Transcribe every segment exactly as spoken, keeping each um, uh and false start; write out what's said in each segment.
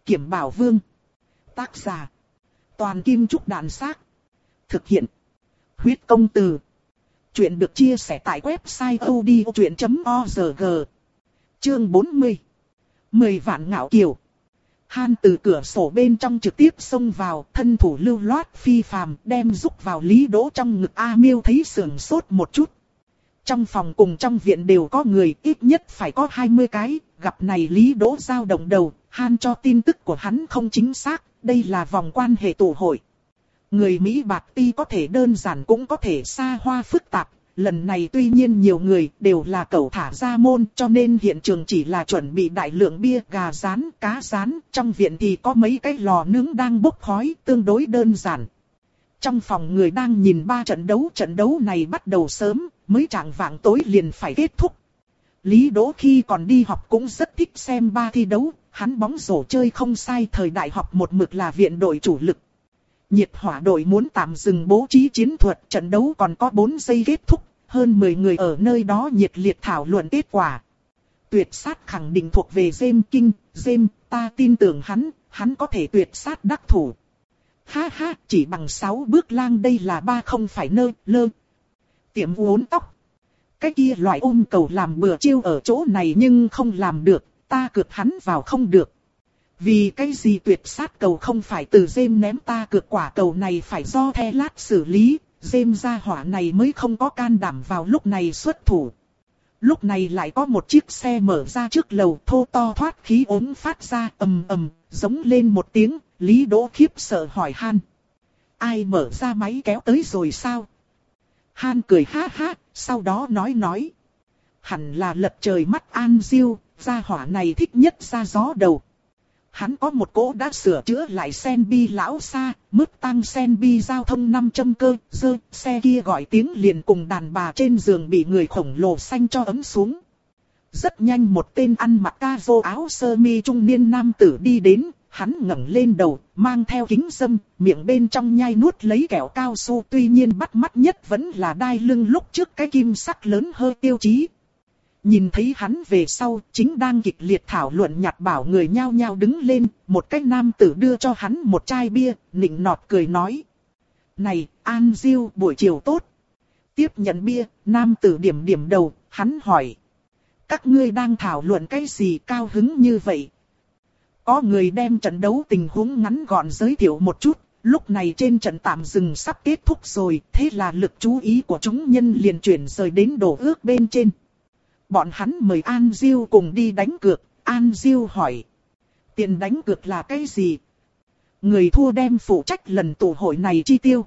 Kiểm Bảo Vương. Tác giả. Toàn Kim Trúc Đàn Xác. Thực hiện. Huyết Công Từ. Chuyện được chia sẻ tại website odchuyện chấm org. Chương bốn mươi. Mười vạn ngạo kiều. Han từ cửa sổ bên trong trực tiếp xông vào, thân thủ lưu loát phi phàm, đem rúc vào Lý Đỗ trong ngực. A Miêu thấy sườn sốt một chút. Trong phòng cùng trong viện đều có người, ít nhất phải có hai mươi cái, gặp này Lý Đỗ dao động đầu, Han cho tin tức của hắn không chính xác, đây là vòng quan hệ tụ hội. Người Mỹ bạc ti có thể đơn giản cũng có thể xa hoa phức tạp, lần này tuy nhiên nhiều người đều là cẩu thả ra môn, cho nên hiện trường chỉ là chuẩn bị đại lượng bia, gà rán, cá rán, trong viện thì có mấy cái lò nướng đang bốc khói, tương đối đơn giản. Trong phòng người đang nhìn ba trận đấu, trận đấu này bắt đầu sớm, mới chạng vạng tối liền phải kết thúc. Lý Đỗ khi còn đi học cũng rất thích xem ba thi đấu, hắn bóng rổ chơi không sai, thời đại học một mực là viện đội chủ lực. Nhiệt hỏa đội muốn tạm dừng bố trí chiến thuật, trận đấu còn có bốn giây kết thúc, hơn mười người ở nơi đó nhiệt liệt thảo luận kết quả. Tuyệt sát khẳng định thuộc về James King, James, ta tin tưởng hắn, hắn có thể tuyệt sát đắc thủ. Ha ha, chỉ bằng sáu bước lang đây là ba không phải nơ, lơ. Tiệm uốn tóc. Cái kia loại ôm cầu làm bừa chiêu ở chỗ này nhưng không làm được, ta cược hắn vào không được. Vì cái gì tuyệt sát cầu không phải từ James ném, ta cược quả cầu này phải do The Lát xử lý, James gia hỏa này mới không có can đảm vào lúc này xuất thủ. Lúc này lại có một chiếc xe mở ra trước lầu, thô to thoát khí ốm phát ra ầm ầm, giống lên một tiếng. Lý Đỗ khiếp sợ hỏi Han. Ai mở ra máy kéo tới rồi sao? Han cười ha ha, sau đó nói nói. Hẳn là lật trời mắt An Diêu, gia hỏa này thích nhất ra gió đầu. Hắn có một cỗ đã sửa chữa lại Senbi lão xa, mức tăng Senbi giao thông năm trăm cơ, dơ, xe kia gọi tiếng liền cùng đàn bà trên giường bị người khổng lồ xanh cho ấm xuống. Rất nhanh một tên ăn mặc ca vô áo sơ mi trung niên nam tử đi đến, hắn ngẩng lên đầu, mang theo kính râm, miệng bên trong nhai nuốt lấy kẹo cao su, tuy nhiên bắt mắt nhất vẫn là đai lưng lúc trước cái kim sắc lớn hơi tiêu chí. Nhìn thấy hắn về sau, chính đang kịch liệt thảo luận nhặt bảo người nhao nhao đứng lên, một cái nam tử đưa cho hắn một chai bia, nịnh nọt cười nói. Này, An Diêu, buổi chiều tốt. Tiếp nhận bia, nam tử điểm điểm đầu, hắn hỏi. Các ngươi đang thảo luận cái gì cao hứng như vậy? Có người đem trận đấu tình huống ngắn gọn giới thiệu một chút, lúc này trên trận tạm dừng sắp kết thúc rồi, thế là lực chú ý của chúng nhân liền chuyển rời đến đồ ước bên trên. Bọn hắn mời An Diêu cùng đi đánh cược, An Diêu hỏi. Tiền đánh cược là cái gì? Người thua đem phụ trách lần tụ hội này chi tiêu.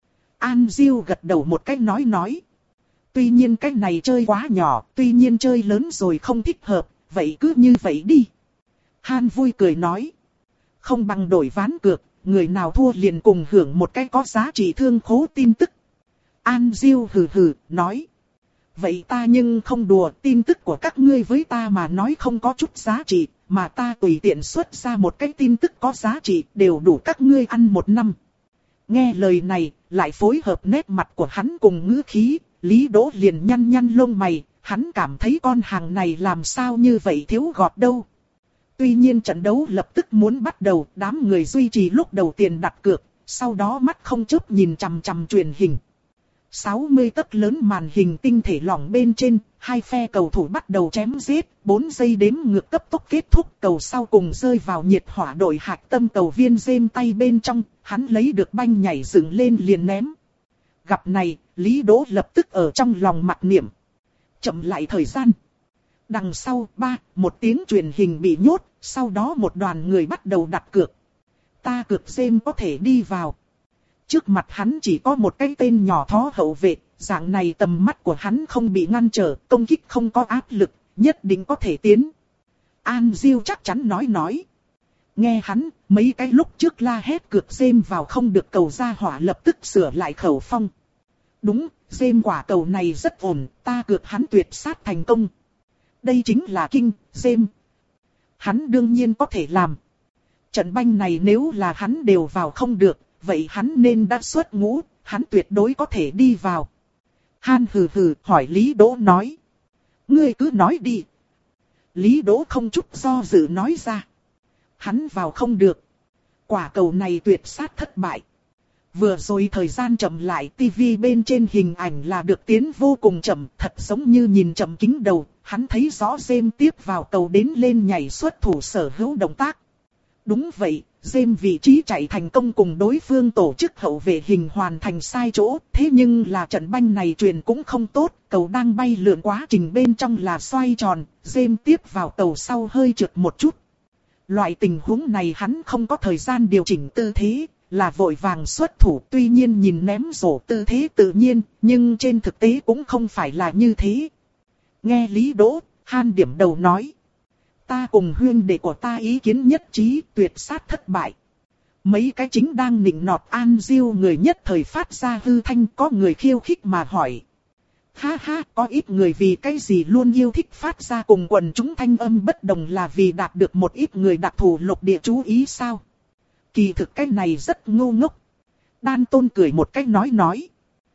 An Diêu gật đầu một cách nói nói. Tuy nhiên cái này chơi quá nhỏ, tuy nhiên chơi lớn rồi không thích hợp, vậy cứ như vậy đi. Han vui cười nói. Không bằng đổi ván cược, người nào thua liền cùng hưởng một cái có giá trị thương khố tin tức. An Diêu hừ hừ, nói. Vậy ta nhưng không đùa, tin tức của các ngươi với ta mà nói không có chút giá trị, mà ta tùy tiện xuất ra một cái tin tức có giá trị, đều đủ các ngươi ăn một năm. Nghe lời này, lại phối hợp nét mặt của hắn cùng ngữ khí, Lý Đỗ liền nhăn nhăn lông mày, hắn cảm thấy con hàng này làm sao như vậy thiếu gọt đâu. Tuy nhiên trận đấu lập tức muốn bắt đầu, đám người duy trì lúc đầu tiền đặt cược, sau đó mắt không chớp nhìn chằm chằm truyền hình. sáu mươi tấc lớn màn hình tinh thể lỏng bên trên, hai phe cầu thủ bắt đầu chém giết, bốn giây đếm ngược cấp tốc kết thúc, cầu sau cùng rơi vào nhiệt hỏa đội hạch tâm cầu viên James tay bên trong, hắn lấy được banh nhảy dựng lên liền ném. Gặp này, Lý Đỗ lập tức ở trong lòng mặc niệm. Chậm lại thời gian. Đằng sau, ba, một tiếng truyền hình bị nhốt, sau đó một đoàn người bắt đầu đặt cược. Ta cược James có thể đi vào. Trước mặt hắn chỉ có một cái tên nhỏ thó hậu vệ, dạng này tầm mắt của hắn không bị ngăn trở, công kích không có áp lực, nhất định có thể tiến. An Diêu chắc chắn nói nói. Nghe hắn, mấy cái lúc trước la hét cược James vào không được cầu ra hỏa lập tức sửa lại khẩu phong. Đúng, James quả cầu này rất ổn, ta cược hắn tuyệt sát thành công. Đây chính là King, James. Hắn đương nhiên có thể làm. Trận banh này nếu là hắn đều vào không được, vậy hắn nên đã xuất ngũ, hắn tuyệt đối có thể đi vào. Han hừ hừ hỏi Lý Đỗ nói. Ngươi cứ nói đi. Lý Đỗ không chút do dự nói ra. hắn vào không được. Quả cầu này tuyệt sát thất bại. Vừa rồi thời gian chậm lại, tivi bên trên hình ảnh là được tiến vô cùng chậm, thật giống như nhìn chậm kính đầu, hắn thấy rõ James tiếp vào cầu đến lên nhảy xuất thủ sở hữu động tác. Đúng vậy, James vị trí chạy thành công cùng đối phương tổ chức hậu vệ hình hoàn thành sai chỗ, thế nhưng là trận banh này truyền cũng không tốt, cầu đang bay lượn quá trình bên trong là xoay tròn, James tiếp vào cầu sau hơi trượt một chút. Loại tình huống này hắn không có thời gian điều chỉnh tư thế, là vội vàng xuất thủ, tuy nhiên nhìn ném rổ tư thế tự nhiên, nhưng trên thực tế cũng không phải là như thế. Nghe Lý Đỗ, Han điểm đầu nói. Ta cùng huynh đệ của ta ý kiến nhất trí, tuyệt sát thất bại. Mấy cái chính đang nịnh nọt An Diêu người nhất thời phát ra hư thanh, có người khiêu khích mà hỏi. Ha ha, có ít người vì cái gì luôn yêu thích phát ra cùng quần chúng thanh âm bất đồng là vì đạt được một ít người đặc thù lục địa chú ý sao? Kỳ thực cái này rất ngu ngốc. Đan Tôn cười một cách nói nói.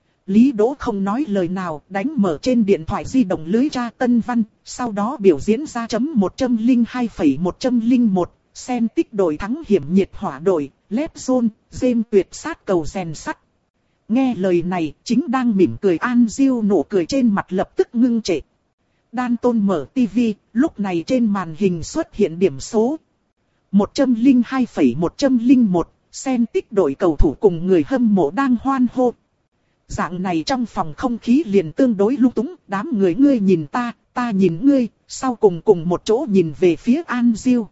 Lý Đỗ không nói lời nào, đánh mở trên điện thoại di động lưới tra tân văn, sau đó biểu diễn ra chấm một trăm lẻ hai phẩy một trăm lẻ một, xem tích đội thắng hiểm nhiệt hỏa đội, lép zone, James tuyệt sát cầu rèn sắt. Nghe lời này, chính đang mỉm cười An Diêu nụ cười trên mặt lập tức ngưng trệ. Đan Tôn mở tivi, lúc này trên màn hình xuất hiện điểm số. một trăm lẻ hai phẩy một trăm lẻ một, xem tích đội cầu thủ cùng người hâm mộ đang hoan hô. Dạng này trong phòng không khí liền tương đối lung túng, đám người ngươi nhìn ta, ta nhìn ngươi, sau cùng cùng một chỗ nhìn về phía An Diêu.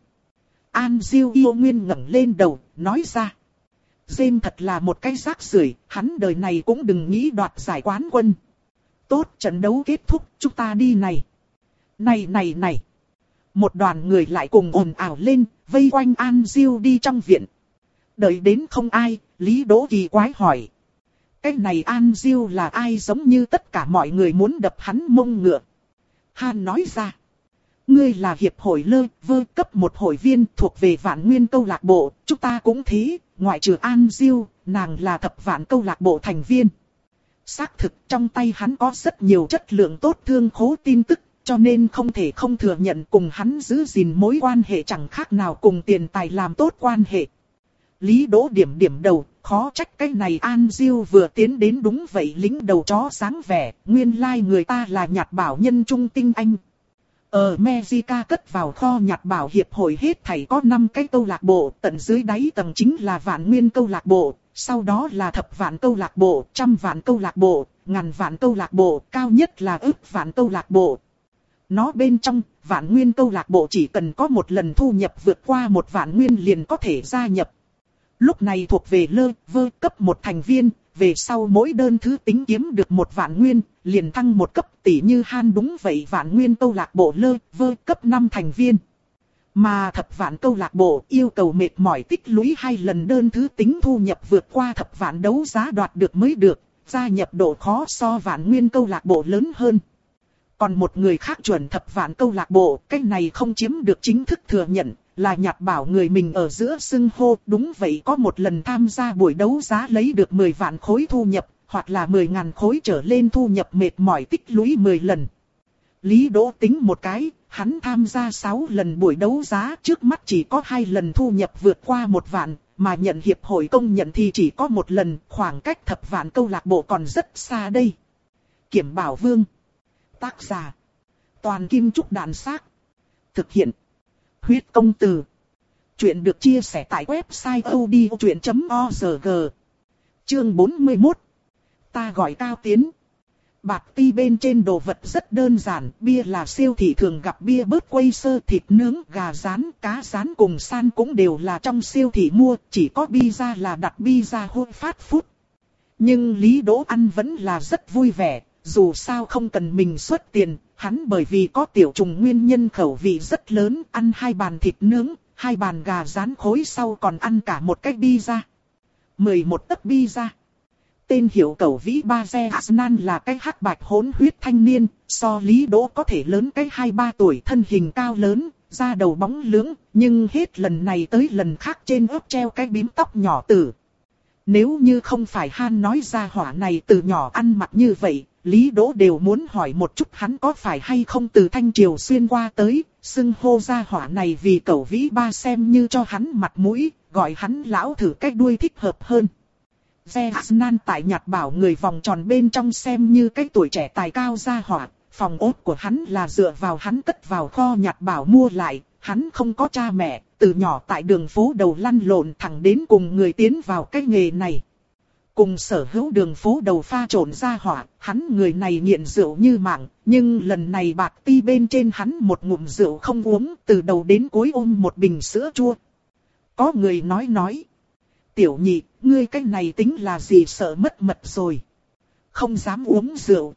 An Diêu yêu nguyên ngẩng lên đầu, nói ra. James thật là một cái rác rưởi, hắn đời này cũng đừng nghĩ đoạt giải quán quân. Tốt, trận đấu kết thúc, chúng ta đi này. Này này này. Một đoàn người lại cùng ồn ào lên, vây quanh An Diêu đi trong viện. Đợi đến không ai, Lý Đỗ kỳ quái hỏi. Cái này An Diêu là ai, giống như tất cả mọi người muốn đập hắn mông ngựa. Han nói ra. Ngươi là hiệp hội lơ vơ cấp một hội viên thuộc về Vạn Nguyên câu lạc bộ, chúng ta cũng thế, ngoại trừ An Diêu, nàng là thập vạn câu lạc bộ thành viên. Xác thực trong tay hắn có rất nhiều chất lượng tốt thương khố tin tức, cho nên không thể không thừa nhận cùng hắn giữ gìn mối quan hệ chẳng khác nào cùng tiền tài làm tốt quan hệ. Lý Đỗ điểm điểm đầu, khó trách cái này An Diêu vừa tiến đến đúng vậy lính đầu chó sáng vẻ, nguyên lai like người ta là nhặt bảo nhân trung tinh anh. Ở Mexico cất vào kho nhặt bảo hiệp hội hết thảy có năm cái câu lạc bộ, tận dưới đáy tầng chính là Vạn Nguyên câu lạc bộ, sau đó là thập vạn câu lạc bộ, trăm vạn câu lạc bộ, ngàn vạn câu lạc bộ, cao nhất là ức vạn câu lạc bộ. Nó bên trong, Vạn Nguyên câu lạc bộ chỉ cần có một lần thu nhập vượt qua một vạn nguyên liền có thể gia nhập. Lúc này thuộc về lơ vơ cấp một thành viên, về sau mỗi đơn thứ tính kiếm được một vạn nguyên, liền thăng một cấp, tỷ như Han đúng vậy Vạn Nguyên câu lạc bộ lơ vơ cấp năm thành viên. Mà thập vạn câu lạc bộ yêu cầu mệt mỏi tích lũy hai lần đơn thứ tính thu nhập vượt qua thập vạn đấu giá đoạt được mới được, gia nhập độ khó so Vạn Nguyên câu lạc bộ lớn hơn. Còn một người khác chuẩn thập vạn câu lạc bộ, cái này không chiếm được chính thức thừa nhận, là nhặt bảo người mình ở giữa xưng hô. Đúng vậy, có một lần tham gia buổi đấu giá lấy được mười vạn khối thu nhập, hoặc là mười ngàn khối trở lên thu nhập mệt mỏi tích lũy mười lần. Lý Đỗ tính một cái, hắn tham gia sáu lần buổi đấu giá, trước mắt chỉ có hai lần thu nhập vượt qua một vạn, mà nhận hiệp hội công nhận thì chỉ có một lần, khoảng cách thập vạn câu lạc bộ còn rất xa đây. Kiểm Bảo Vương. Tác giả. Toàn Kim Trúc Đàn Xác. Thực hiện. Huyết Công Từ. Chuyện được chia sẻ tại website odchuyện chấm org. Chương bốn mươi mốt. Ta gọi Cao Tiến. Bạt ti bên trên đồ vật rất đơn giản, bia là siêu thị thường gặp bia bớt quay sơ, thịt nướng, gà rán, cá rán cùng san cũng đều là trong siêu thị mua, chỉ có pizza là đặt pizza hot fast food. Nhưng Lý Đỗ ăn vẫn là rất vui vẻ, dù sao không cần mình xuất tiền, hắn bởi vì có tiểu trùng nguyên nhân khẩu vị rất lớn, ăn hai bàn thịt nướng, hai bàn gà rán khối sau còn ăn cả một cái pizza. mười một tấc pizza. Tên hiệu cẩu vĩ ba xe Asnan là cái hắc bạch hỗn huyết thanh niên, so Lý Đỗ có thể lớn cái hai ba tuổi, thân hình cao lớn, da đầu bóng lưỡng, nhưng hết lần này tới lần khác trên ớt treo cái bím tóc nhỏ tử. Nếu như không phải Han nói ra hỏa này từ nhỏ ăn mặc như vậy, Lý Đỗ đều muốn hỏi một chút hắn có phải hay không từ Thanh Triều xuyên qua tới, xưng hô gia hỏa này vì Cẩu Vĩ Ba xem như cho hắn mặt mũi, gọi hắn lão thử cách đuôi thích hợp hơn. Zenan tại Nhạt Bảo người vòng tròn bên trong xem như cái tuổi trẻ tài cao gia hỏa, phòng ốt của hắn là dựa vào hắn cất vào kho Nhạt Bảo mua lại, hắn không có cha mẹ, từ nhỏ tại đường phố đầu lăn lộn thẳng đến cùng người tiến vào cái nghề này. Cùng sở hữu đường phố đầu pha trộn gia hỏa, hắn người này nghiện rượu như mạng, nhưng lần này bạc ti bên trên hắn một ngụm rượu không uống, từ đầu đến cuối ôm một bình sữa chua. Có người nói nói, tiểu nhị, ngươi cái này tính là gì sợ mất mật rồi. Không dám uống rượu.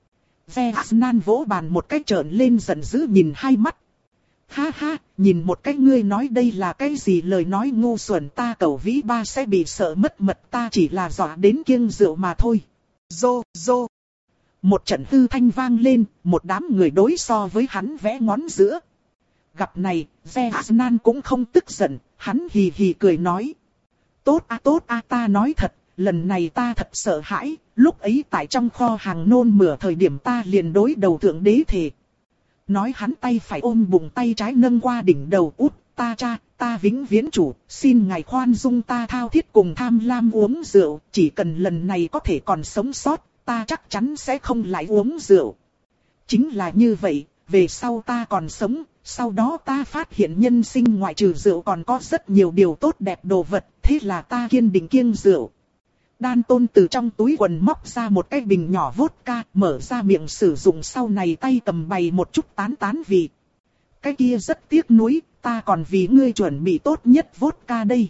Zenan vỗ bàn một cái trợn lên giận dữ nhìn hai mắt. Ha ha, nhìn một cái ngươi nói đây là cái gì lời nói ngu xuẩn, ta Cẩu Vĩ Ba sẽ bị sợ mất mật, ta chỉ là dọa đến kiêng rượu mà thôi. Rô, rô. Một trận hư thanh vang lên, một đám người đối so với hắn vẽ ngón giữa. Gặp này, Zenan cũng không tức giận, hắn hì hì cười nói. Tốt a tốt a ta nói thật, lần này ta thật sợ hãi, lúc ấy tại trong kho hàng nôn mửa thời điểm ta liền đối đầu thượng đế thề. Nói hắn tay phải ôm bụng tay trái nâng qua đỉnh đầu út, ta cha, ta vĩnh viễn chủ, xin ngài khoan dung ta thao thiết cùng tham lam uống rượu, chỉ cần lần này có thể còn sống sót, ta chắc chắn sẽ không lại uống rượu. Chính là như vậy, về sau ta còn sống, sau đó ta phát hiện nhân sinh ngoại trừ rượu còn có rất nhiều điều tốt đẹp đồ vật, thế là ta kiên định kiêng rượu. Đan Tôn từ trong túi quần móc ra một cái bình nhỏ vodka, mở ra miệng sử dụng sau này tay cầm bày một chút tán tán vị. Cái kia rất tiếc nuối, ta còn vì ngươi chuẩn bị tốt nhất vodka đây.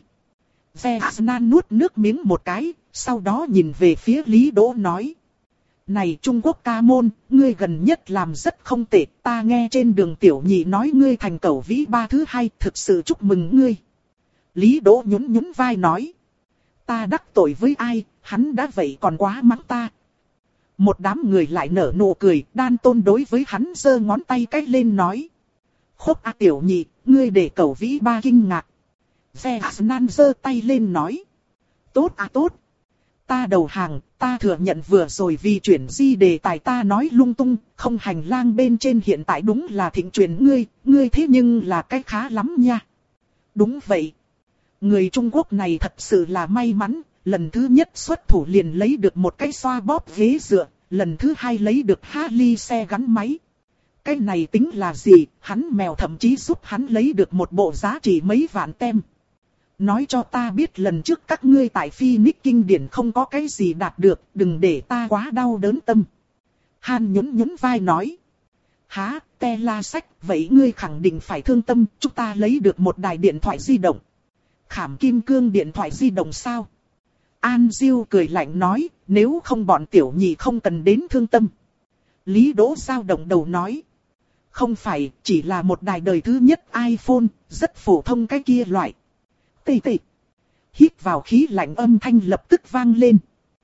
Zenan nuốt nước miếng một cái, sau đó nhìn về phía Lý Đỗ nói. Này Trung Quốc ca môn, ngươi gần nhất làm rất không tệ, ta nghe trên đường tiểu nhị nói ngươi thành Cẩu Vĩ Ba thứ hai, thực sự chúc mừng ngươi. Lý Đỗ nhún nhún vai nói. Ta đắc tội với ai, hắn đã vậy còn quá mắng ta. Một đám người lại nở nụ cười, Đan Tôn đối với hắn giơ ngón tay cách lên nói. Khúc a tiểu nhị, ngươi để Cẩu Vĩ Ba kinh ngạc. Zenan giơ tay lên nói. Tốt à tốt. Ta đầu hàng, ta thừa nhận vừa rồi vì chuyển di đề tài ta nói lung tung, không hành lang bên trên hiện tại đúng là thịnh truyền ngươi, ngươi thế nhưng là cái khá lắm nha. Đúng vậy. Người Trung Quốc này thật sự là may mắn, lần thứ nhất xuất thủ liền lấy được một cái xoa bóp ghế dựa, lần thứ hai lấy được Harley xe gắn máy. Cái này tính là gì, hắn mèo thậm chí giúp hắn lấy được một bộ giá trị mấy vạn tem. Nói cho ta biết lần trước các ngươi tại Phoenix kinh điển không có cái gì đạt được, đừng để ta quá đau đớn tâm. Han nhún nhún vai nói. Há, te la sách, vậy ngươi khẳng định phải thương tâm, chúng ta lấy được một đài điện thoại di động. Khảm kim cương điện thoại di động sao? An Diêu cười lạnh nói, nếu không bọn tiểu nhị không cần đến thương tâm. Lý Đỗ dao động đầu nói. Không phải, chỉ là một đài đời thứ nhất iPhone, rất phổ thông cái kia loại. Tê tê. Hít vào khí lạnh âm thanh lập tức vang lên.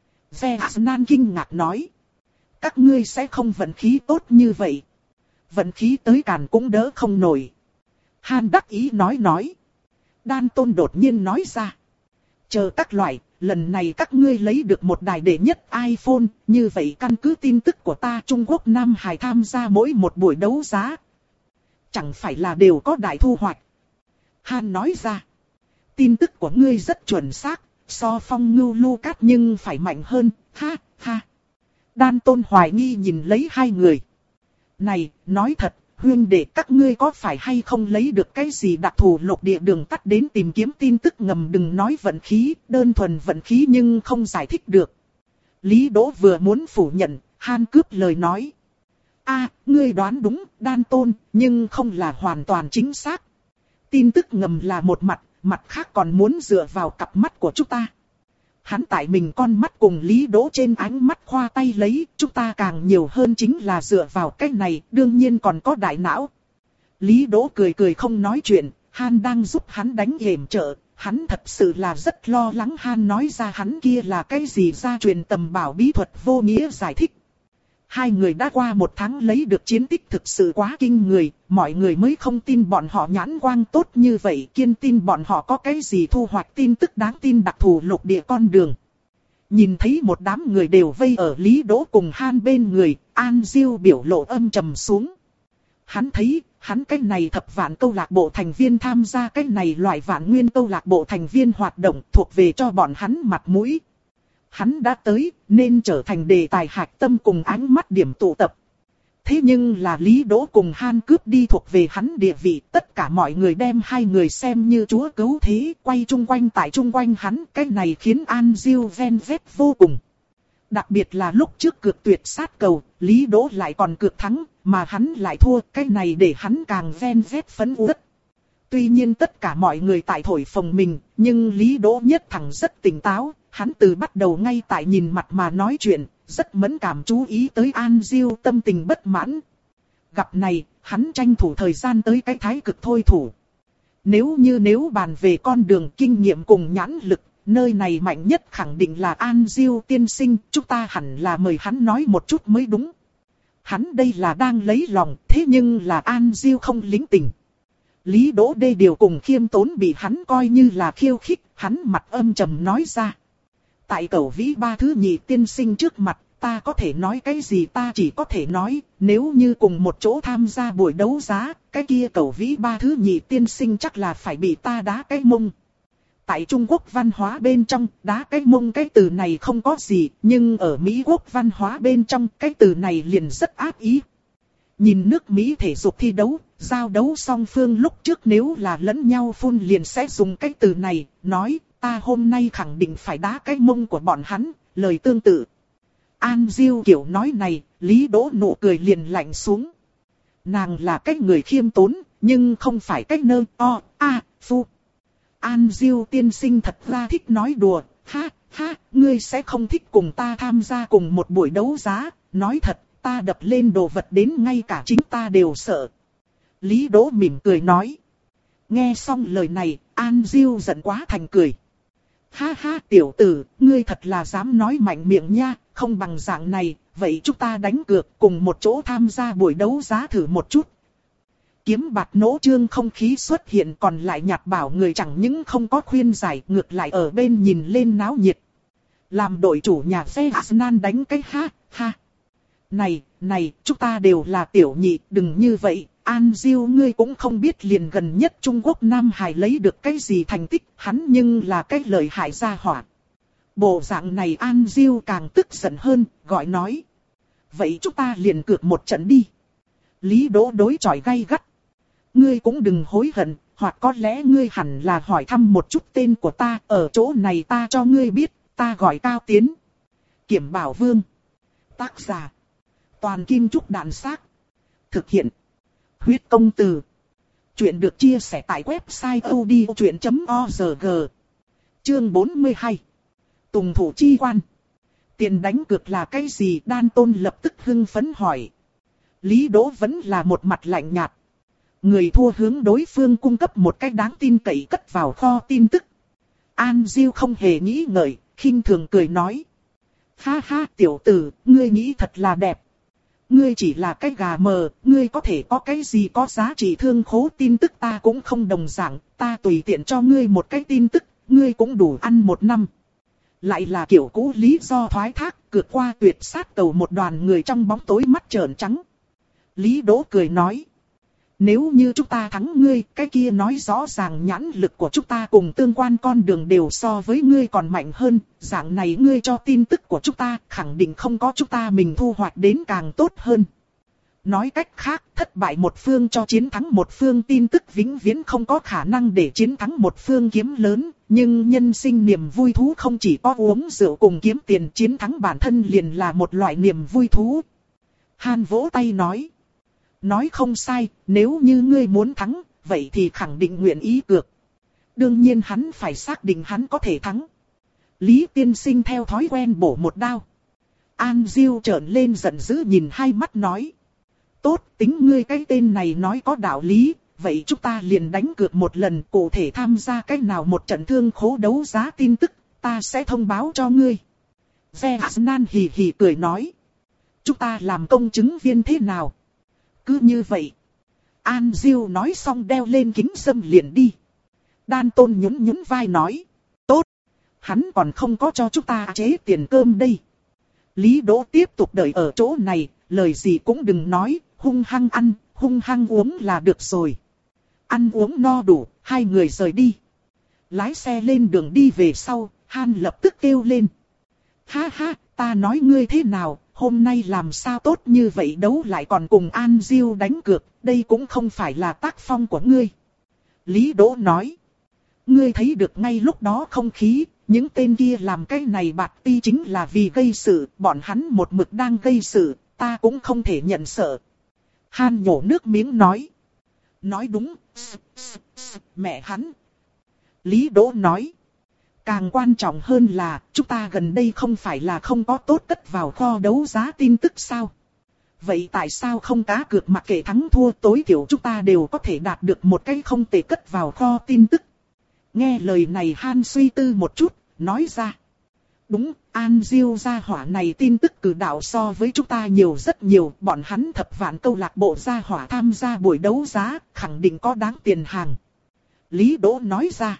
Zenan kinh ngạc nói. Các ngươi sẽ không vận khí tốt như vậy. Vận khí tới càn cũng đỡ không nổi. Han đắc ý nói nói. Đan Tôn đột nhiên nói ra. Chờ các loại, lần này các ngươi lấy được một đài đệ nhất iPhone, như vậy căn cứ tin tức của ta Trung Quốc Nam Hải tham gia mỗi một buổi đấu giá. Chẳng phải là đều có đại thu hoạch. Han nói ra. Tin tức của ngươi rất chuẩn xác, so Phong Ngưu Lucas nhưng phải mạnh hơn, ha, ha. Đan Tôn hoài nghi nhìn lấy hai người. Này, nói thật, huynh đệ các ngươi có phải hay không lấy được cái gì đặc thù lục địa đường tắt đến tìm kiếm tin tức ngầm, đừng nói vận khí, đơn thuần vận khí nhưng không giải thích được. Lý Đỗ vừa muốn phủ nhận, Han cướp lời nói. A, ngươi đoán đúng, Đan Tôn, nhưng không là hoàn toàn chính xác. Tin tức ngầm là một mặt, mặt khác còn muốn dựa vào cặp mắt của chúng ta. Hắn tại mình con mắt cùng Lý Đỗ trên ánh mắt khoa tay lấy, chúng ta càng nhiều hơn chính là dựa vào cái này, đương nhiên còn có đại não. Lý Đỗ cười cười không nói chuyện, Han đang giúp hắn đánh yểm trợ, hắn thật sự là rất lo lắng Han nói ra hắn kia là cái gì gia truyền tầm bảo bí thuật vô nghĩa giải thích. Hai người đã qua một tháng lấy được chiến tích thực sự quá kinh người, mọi người mới không tin bọn họ nhãn quang tốt như vậy, kiên tin bọn họ có cái gì thu hoạch tin tức đáng tin đặc thù lục địa con đường. Nhìn thấy một đám người đều vây ở Lý Đỗ cùng Han bên người, An Diêu biểu lộ âm trầm xuống. Hắn thấy, hắn cái này thập vạn câu lạc bộ thành viên tham gia cái này loại vạn nguyên câu lạc bộ thành viên hoạt động thuộc về cho bọn hắn mặt mũi. Hắn đã tới, nên trở thành đề tài hạch tâm cùng ánh mắt điểm tụ tập. Thế nhưng là Lý Đỗ cùng Han cướp đi thuộc về hắn địa vị, tất cả mọi người đem hai người xem như chúa cứu thế, quay chung quanh tại chung quanh hắn, cái này khiến An Diêu ven vét vô cùng. Đặc biệt là lúc trước cược tuyệt sát cầu, Lý Đỗ lại còn cược thắng, mà hắn lại thua, cái này để hắn càng ven vét phẫn uất. Tuy nhiên tất cả mọi người tại thổi phồng mình, nhưng Lý Đỗ nhất thẳng rất tỉnh táo, hắn từ bắt đầu ngay tại nhìn mặt mà nói chuyện, rất mẫn cảm chú ý tới An Diêu tâm tình bất mãn. Gặp này, hắn tranh thủ thời gian tới cái thái cực thôi thủ. Nếu như nếu bàn về con đường kinh nghiệm cùng nhãn lực, nơi này mạnh nhất khẳng định là An Diêu tiên sinh, chúng ta hẳn là mời hắn nói một chút mới đúng. Hắn đây là đang lấy lòng, thế nhưng là An Diêu không lính tình. Lý Đỗ đê điều cùng khiêm tốn bị hắn coi như là khiêu khích, hắn mặt âm trầm nói ra. Tại Cẩu Vĩ Ba thứ nhị tiên sinh trước mặt, ta có thể nói cái gì ta chỉ có thể nói, nếu như cùng một chỗ tham gia buổi đấu giá, cái kia Cẩu Vĩ Ba thứ nhị tiên sinh chắc là phải bị ta đá cái mông. Tại Trung Quốc văn hóa bên trong, đá cái mông cái từ này không có gì, nhưng ở Mỹ Quốc văn hóa bên trong, cái từ này liền rất ác ý. Nhìn nước Mỹ thể dục thi đấu, giao đấu song phương lúc trước nếu là lẫn nhau phun liền sẽ dùng cái từ này, nói, ta hôm nay khẳng định phải đá cái mông của bọn hắn, lời tương tự. An Diêu kiểu nói này, Lý Đỗ nụ cười liền lạnh xuống. Nàng là cái người khiêm tốn, nhưng không phải cái nơ o, a, phu. An Diêu tiên sinh thật ra thích nói đùa, ha, ha, ngươi sẽ không thích cùng ta tham gia cùng một buổi đấu giá, nói thật, ta đập lên đồ vật đến ngay cả chính ta đều sợ. Lý Đỗ mỉm cười nói. Nghe xong lời này, An Diêu giận quá thành cười. Ha ha tiểu tử, ngươi thật là dám nói mạnh miệng nha, không bằng dạng này, vậy chúng ta đánh cược cùng một chỗ tham gia buổi đấu giá thử một chút. Kiếm bạt nỗ trương không khí xuất hiện còn lại nhạt bảo người chẳng những không có khuyên giải ngược lại ở bên nhìn lên náo nhiệt. Làm đội chủ nhà xe Arsenal đánh cái ha, ha. Này, này, chúng ta đều là tiểu nhị, đừng như vậy. An Diêu ngươi cũng không biết liền gần nhất Trung Quốc Nam Hải lấy được cái gì thành tích, hắn nhưng là cái lợi hại gia hỏa. Bộ dạng này An Diêu càng tức giận hơn, gọi nói. Vậy chúng ta liền cược một trận đi. Lý Đỗ đối chọi gay gắt. Ngươi cũng đừng hối hận, hoặc có lẽ ngươi hẳn là hỏi thăm một chút tên của ta, ở chỗ này ta cho ngươi biết, ta gọi Cao Tiến. Kiểm Bảo Vương. Tác giả. Toàn Kim Trúc Đạn Xác. Thực hiện. Huyết Công Từ. Chuyện được chia sẻ tại website odchuyện chấm org. Chương bốn mươi hai. Tùng thủ chi quan. Tiền đánh cược là cái gì? Đan Tôn lập tức hưng phấn hỏi. Lý Đỗ vẫn là một mặt lạnh nhạt. Người thua hướng đối phương cung cấp một cách đáng tin cậy cất vào kho tin tức. An Diêu không hề nghĩ ngợi, khinh thường cười nói. Ha ha tiểu tử, ngươi nghĩ thật là đẹp. Ngươi chỉ là cái gà mờ, ngươi có thể có cái gì có giá trị thương khố tin tức ta cũng không đồng dạng, ta tùy tiện cho ngươi một cái tin tức, ngươi cũng đủ ăn một năm. Lại là kiểu cũ lý do thoái thác, cược qua tuyệt sát cầu một đoàn người trong bóng tối mắt trợn trắng. Lý Đỗ cười nói. Nếu như chúng ta thắng ngươi, cái kia nói rõ ràng nhãn lực của chúng ta cùng tương quan con đường đều so với ngươi còn mạnh hơn, dạng này ngươi cho tin tức của chúng ta khẳng định không có chúng ta mình thu hoạch đến càng tốt hơn. Nói cách khác, thất bại một phương cho chiến thắng một phương tin tức vĩnh viễn không có khả năng để chiến thắng một phương kiếm lớn, nhưng nhân sinh niềm vui thú không chỉ có uống rượu cùng kiếm tiền, chiến thắng bản thân liền là một loại niềm vui thú. Han vỗ tay nói. Nói không sai, nếu như ngươi muốn thắng, vậy thì khẳng định nguyện ý cược. Đương nhiên hắn phải xác định hắn có thể thắng. Lý tiên sinh theo thói quen bổ một đao. An Diêu trợn lên giận dữ nhìn hai mắt nói. Tốt, tính ngươi cái tên này nói có đạo lý, vậy chúng ta liền đánh cược một lần, cụ thể tham gia cách nào một trận thương khố đấu giá tin tức, ta sẽ thông báo cho ngươi. Ve Asnan hì hì cười nói. Chúng ta làm công chứng viên thế nào? Cứ như vậy. An Diêu nói xong đeo lên kính sâm liền đi. Đan Tôn nhún nhún vai nói. Tốt. hắn còn không có cho chúng ta chế tiền cơm đây. Lý Đỗ tiếp tục đợi ở chỗ này, lời gì cũng đừng nói, hung hăng ăn, hung hăng uống là được rồi. Ăn uống no đủ, hai người rời đi. Lái xe lên đường đi về sau, Han lập tức kêu lên. Ha ha, ta nói ngươi thế nào, hôm nay làm sao tốt như vậy đấu lại còn cùng An Diêu đánh cược, đây cũng không phải là tác phong của ngươi. Lý Đỗ nói. Ngươi thấy được ngay lúc đó không khí, những tên kia làm cái này bạt ti chính là vì gây sự, bọn hắn một mực đang gây sự, ta cũng không thể nhận sợ. Han nhổ nước miếng nói. Nói đúng, mẹ hắn. Lý Đỗ nói. Càng quan trọng hơn là, chúng ta gần đây không phải là không có tốt cất vào kho đấu giá tin tức sao? Vậy tại sao không cá cược mặc kệ thắng thua, tối thiểu chúng ta đều có thể đạt được một cái không tệ cất vào kho tin tức? Nghe lời này Han suy tư một chút, nói ra. Đúng, An Diêu gia hỏa này tin tức cử đạo so với chúng ta nhiều rất nhiều, bọn hắn thập vạn câu lạc bộ gia hỏa tham gia buổi đấu giá, khẳng định có đáng tiền hàng. Lý Đỗ nói ra.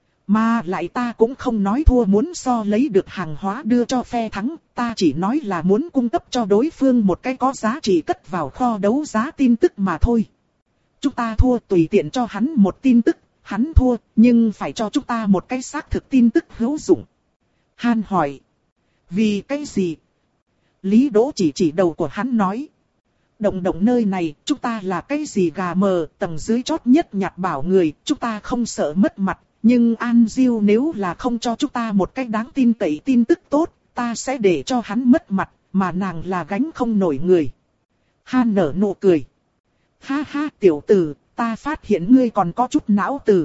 Mà lại ta cũng không nói thua muốn so lấy được hàng hóa đưa cho phe thắng, ta chỉ nói là muốn cung cấp cho đối phương một cái có giá trị cất vào kho đấu giá tin tức mà thôi. Chúng ta thua tùy tiện cho hắn một tin tức, hắn thua, nhưng phải cho chúng ta một cái xác thực tin tức hữu dụng. Han hỏi. Vì cái gì? Lý Đỗ chỉ chỉ đầu của hắn nói. Động động nơi này, chúng ta là cái gì gà mờ, tầng dưới chót nhất nhặt bảo người, chúng ta không sợ mất mặt. Nhưng An Diêu nếu là không cho chúng ta một cách đáng tin cậy tin tức tốt, ta sẽ để cho hắn mất mặt, mà nàng là gánh không nổi người. Han nở nụ cười. Ha ha tiểu tử, ta phát hiện ngươi còn có chút não tử.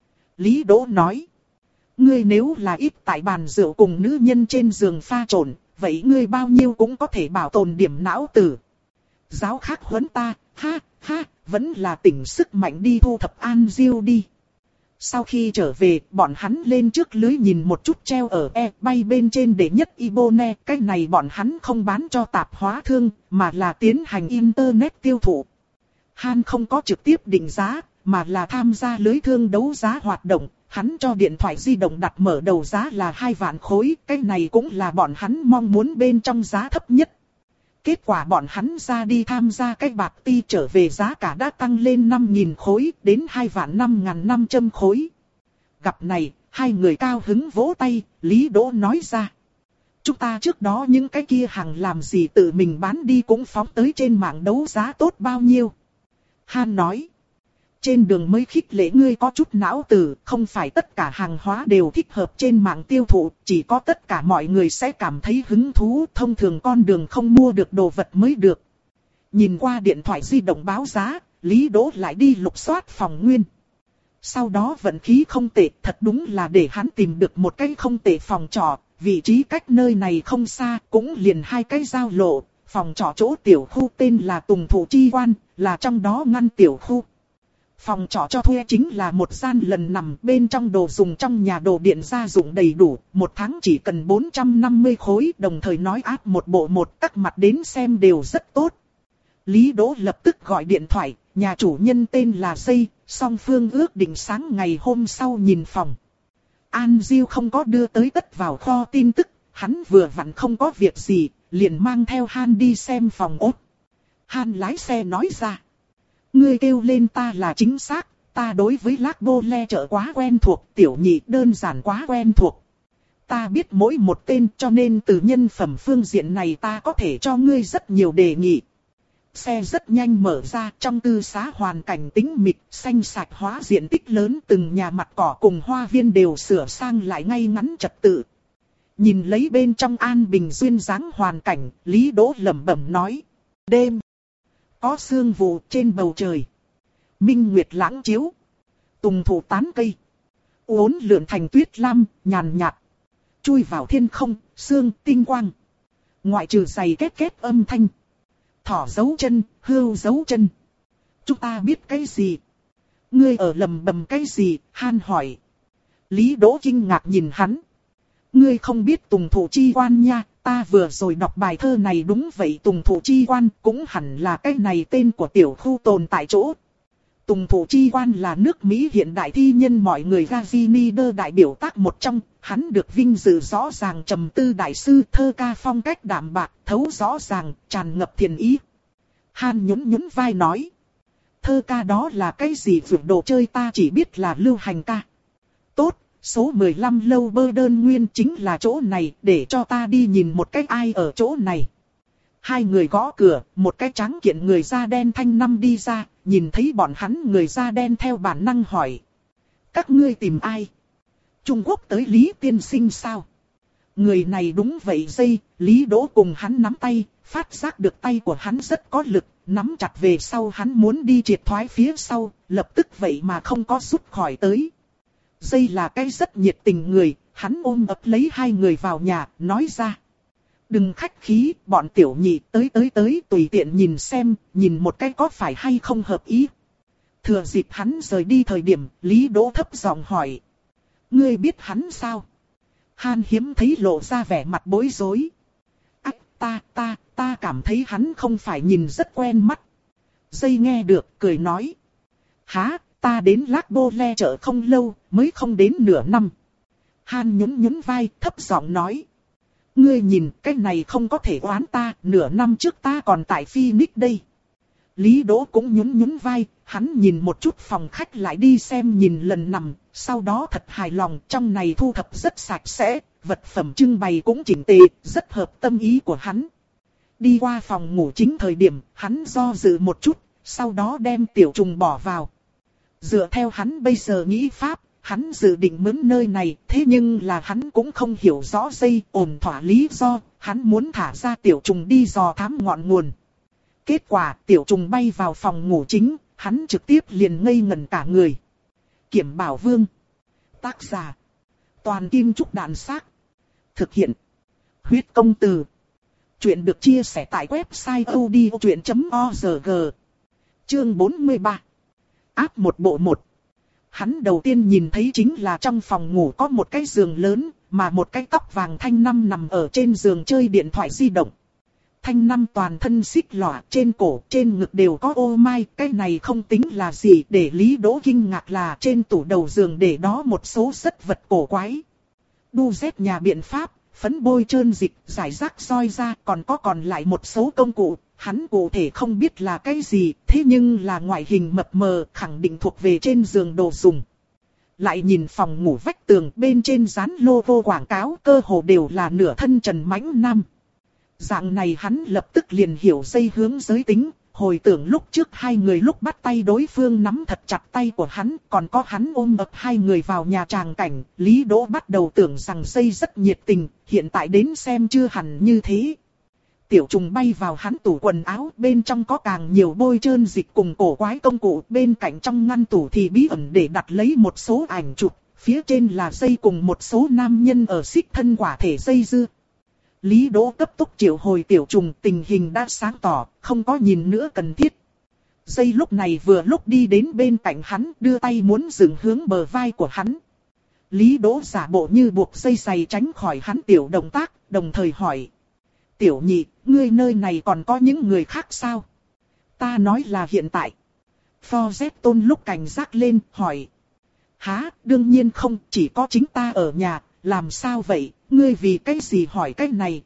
Lý Đỗ nói. Ngươi nếu là ít tại bàn rượu cùng nữ nhân trên giường pha trộn, vậy ngươi bao nhiêu cũng có thể bảo tồn điểm não tử. Giáo khác huấn ta, ha ha, vẫn là tỉnh sức mạnh đi thu thập An Diêu đi. Sau khi trở về, bọn hắn lên trước lưới nhìn một chút treo ở e bay bên trên để nhất Ibone. Cái này bọn hắn không bán cho tạp hóa thương, mà là tiến hành internet tiêu thụ. Han không có trực tiếp định giá, mà là tham gia lưới thương đấu giá hoạt động. Hắn cho điện thoại di động đặt mở đầu giá là hai vạn khối, cái này cũng là bọn hắn mong muốn bên trong giá thấp nhất. Kết quả bọn hắn ra đi tham gia cái bạc ti trở về giá cả đã tăng lên năm nghìn khối đến hai vạn năm nghìn năm trăm khối. Gặp này, hai người cao hứng vỗ tay, Lý Đỗ nói ra. Chúng ta trước đó những cái kia hàng làm gì tự mình bán đi cũng phóng tới trên mạng đấu giá tốt bao nhiêu. Han nói. Trên đường mới khích lệ ngươi có chút não tử, không phải tất cả hàng hóa đều thích hợp trên mạng tiêu thụ, chỉ có tất cả mọi người sẽ cảm thấy hứng thú, thông thường con đường không mua được đồ vật mới được. Nhìn qua điện thoại di động báo giá, Lý Đỗ lại đi lục soát phòng nguyên. Sau đó vận khí không tệ, thật đúng là để hắn tìm được một cái không tệ phòng trọ, vị trí cách nơi này không xa, cũng liền hai cái giao lộ, phòng trọ chỗ tiểu khu tên là Tùng Thụ Chi Quan, là trong đó ngăn tiểu khu. Phòng trọ cho thuê chính là một gian lần nằm, bên trong đồ dùng trong nhà đồ điện gia dụng đầy đủ, một tháng chỉ cần bốn trăm năm mươi khối, đồng thời nói áp một bộ một, các mặt đến xem đều rất tốt. Lý Đỗ lập tức gọi điện thoại, nhà chủ nhân tên là Dây, song phương ước định sáng ngày hôm sau nhìn phòng. An Diêu không có đưa tới tất vào kho tin tức, hắn vừa vặn không có việc gì, liền mang theo Han đi xem phòng ốt. Han lái xe nói ra. Ngươi kêu lên ta là chính xác, ta đối với Lác Bô Le chợ quá quen thuộc, tiểu nhị đơn giản quá quen thuộc. Ta biết mỗi một tên cho nên từ nhân phẩm phương diện này ta có thể cho ngươi rất nhiều đề nghị. Xe rất nhanh mở ra, trong cư xá hoàn cảnh tĩnh mịch, xanh sạch hóa diện tích lớn, từng nhà mặt cỏ cùng hoa viên đều sửa sang lại ngay ngắn trật tự. Nhìn lấy bên trong an bình duyên dáng hoàn cảnh, Lý Đỗ lẩm bẩm nói. Đêm. Có sương vụ trên bầu trời. Minh nguyệt lãng chiếu. Tùng thụ tán cây. Uốn lượn thành tuyết lam, nhàn nhạt. Chui vào thiên không, sương tinh quang. Ngoại trừ giày két két âm thanh. Thỏ giấu chân, hươu giấu chân. Chúng ta biết cái gì? Ngươi ở lầm bầm cái gì? Han hỏi. Lý Đỗ kinh ngạc nhìn hắn. Ngươi không biết Tùng Thụ Chi Quan nha, ta vừa rồi đọc bài thơ này đúng vậy, Tùng Thụ Chi Quan cũng hẳn là cái này tên của tiểu khu tồn tại chỗ. Tùng thủ chi quan là nước Mỹ hiện đại thi nhân mọi người Gazinider đại biểu tác một trong, hắn được vinh dự rõ ràng trầm tư đại sư thơ ca phong cách đạm bạc, thấu rõ ràng, tràn ngập thiện ý. Han nhún nhún vai nói. Thơ ca đó là cái gì vượt đồ chơi ta chỉ biết là lưu hành ca. Tốt, số mười lăm lâu bơ đơn nguyên chính là chỗ này, để cho ta đi nhìn một cái ai ở chỗ này. Hai người gõ cửa, một cái trắng kiện người da đen thanh năm đi ra, nhìn thấy bọn hắn người da đen theo bản năng hỏi. Các ngươi tìm ai? Trung Quốc tới Lý tiên sinh sao? Người này đúng vậy dây, Lý Đỗ cùng hắn nắm tay, phát giác được tay của hắn rất có lực, nắm chặt về sau hắn muốn đi triệt thoái phía sau, lập tức vậy mà không có rút khỏi tới. Dây là cái rất nhiệt tình người, hắn ôm ấp lấy hai người vào nhà, nói ra. Đừng khách khí, bọn tiểu nhị tới tới tới tùy tiện nhìn xem, nhìn một cái có phải hay không hợp ý. Thừa dịp hắn rời đi thời điểm, Lý Đỗ thấp giọng hỏi. Ngươi biết hắn sao? Han hiếm thấy lộ ra vẻ mặt bối rối. Ách, ta, ta, ta cảm thấy hắn không phải nhìn rất quen mắt. Dây nghe được, cười nói. Hả, ta đến Lác Bô Le chợ không lâu, mới không đến nửa năm. Han nhún nhún vai, thấp giọng nói. Ngươi nhìn, cái này không có thể oán ta, nửa năm trước ta còn tại Phoenix đây. Lý Đỗ cũng nhún nhún vai, hắn nhìn một chút phòng khách lại đi xem nhìn lần nằm, sau đó thật hài lòng, trong này thu thập rất sạch sẽ, vật phẩm trưng bày cũng chỉnh tề, rất hợp tâm ý của hắn. Đi qua phòng ngủ chính thời điểm, hắn do dự một chút, sau đó đem tiểu trùng bỏ vào. Dựa theo hắn bây giờ nghĩ pháp, hắn dự định mướn nơi này, thế nhưng là hắn cũng không hiểu rõ dây ổn thỏa lý do, hắn muốn thả ra tiểu trùng đi dò thám ngọn nguồn. Kết quả tiểu trùng bay vào phòng ngủ chính, hắn trực tiếp liền ngây ngẩn cả người. Kiểm Bảo Vương. Tác giả. Toàn Kim Trúc Đạn Xác. Thực hiện. Huyết Công Từ. Chuyện được chia sẻ tại website odchuyện chấm org. Chương bốn mươi ba. Áp một bộ một. Hắn đầu tiên nhìn thấy chính là trong phòng ngủ có một cái giường lớn, mà một cái tóc vàng thanh năm nằm ở trên giường chơi điện thoại di động. Thanh năm toàn thân xích lỏa, trên cổ, trên ngực đều có ô mai, cái này không tính là gì, để Lý Đỗ kinh ngạc là trên tủ đầu giường để đó một số rất vật cổ quái. Đu dép nhà biện pháp, phấn bôi trơn dịch, giải rác roi ra, còn có còn lại một số công cụ, hắn cụ thể không biết là cái gì, thế nhưng là ngoại hình mập mờ, khẳng định thuộc về trên giường đồ dùng. Lại nhìn phòng ngủ vách tường, bên trên dán logo quảng cáo, cơ hồ đều là nửa thân Trần Mãnh Nam. Dạng này hắn lập tức liền hiểu dây hướng giới tính, hồi tưởng lúc trước hai người lúc bắt tay đối phương nắm thật chặt tay của hắn, còn có hắn ôm ấp hai người vào nhà tràng cảnh, Lý Đỗ bắt đầu tưởng rằng dây rất nhiệt tình, hiện tại đến xem chưa hẳn như thế. Tiểu trùng bay vào hắn tủ quần áo, bên trong có càng nhiều bôi trơn dịch cùng cổ quái công cụ, bên cạnh trong ngăn tủ thì bí ẩn để đặt lấy một số ảnh chụp, phía trên là dây cùng một số nam nhân ở xích thân quả thể dây dưa. Lý Đỗ cấp tốc triệu hồi tiểu trùng, tình hình đã sáng tỏ, không có nhìn nữa cần thiết. Dây lúc này vừa lúc đi đến bên cạnh hắn, đưa tay muốn dừng hướng bờ vai của hắn. Lý Đỗ giả bộ như buộc dây giày tránh khỏi hắn tiểu động tác, đồng thời hỏi. Tiểu nhị, ngươi nơi này còn có những người khác sao? Ta nói là hiện tại. Forrest Tôn lúc cảnh giác lên, hỏi. Hả, đương nhiên không, chỉ có chính ta ở nhà, làm sao vậy, ngươi vì cái gì hỏi cái này?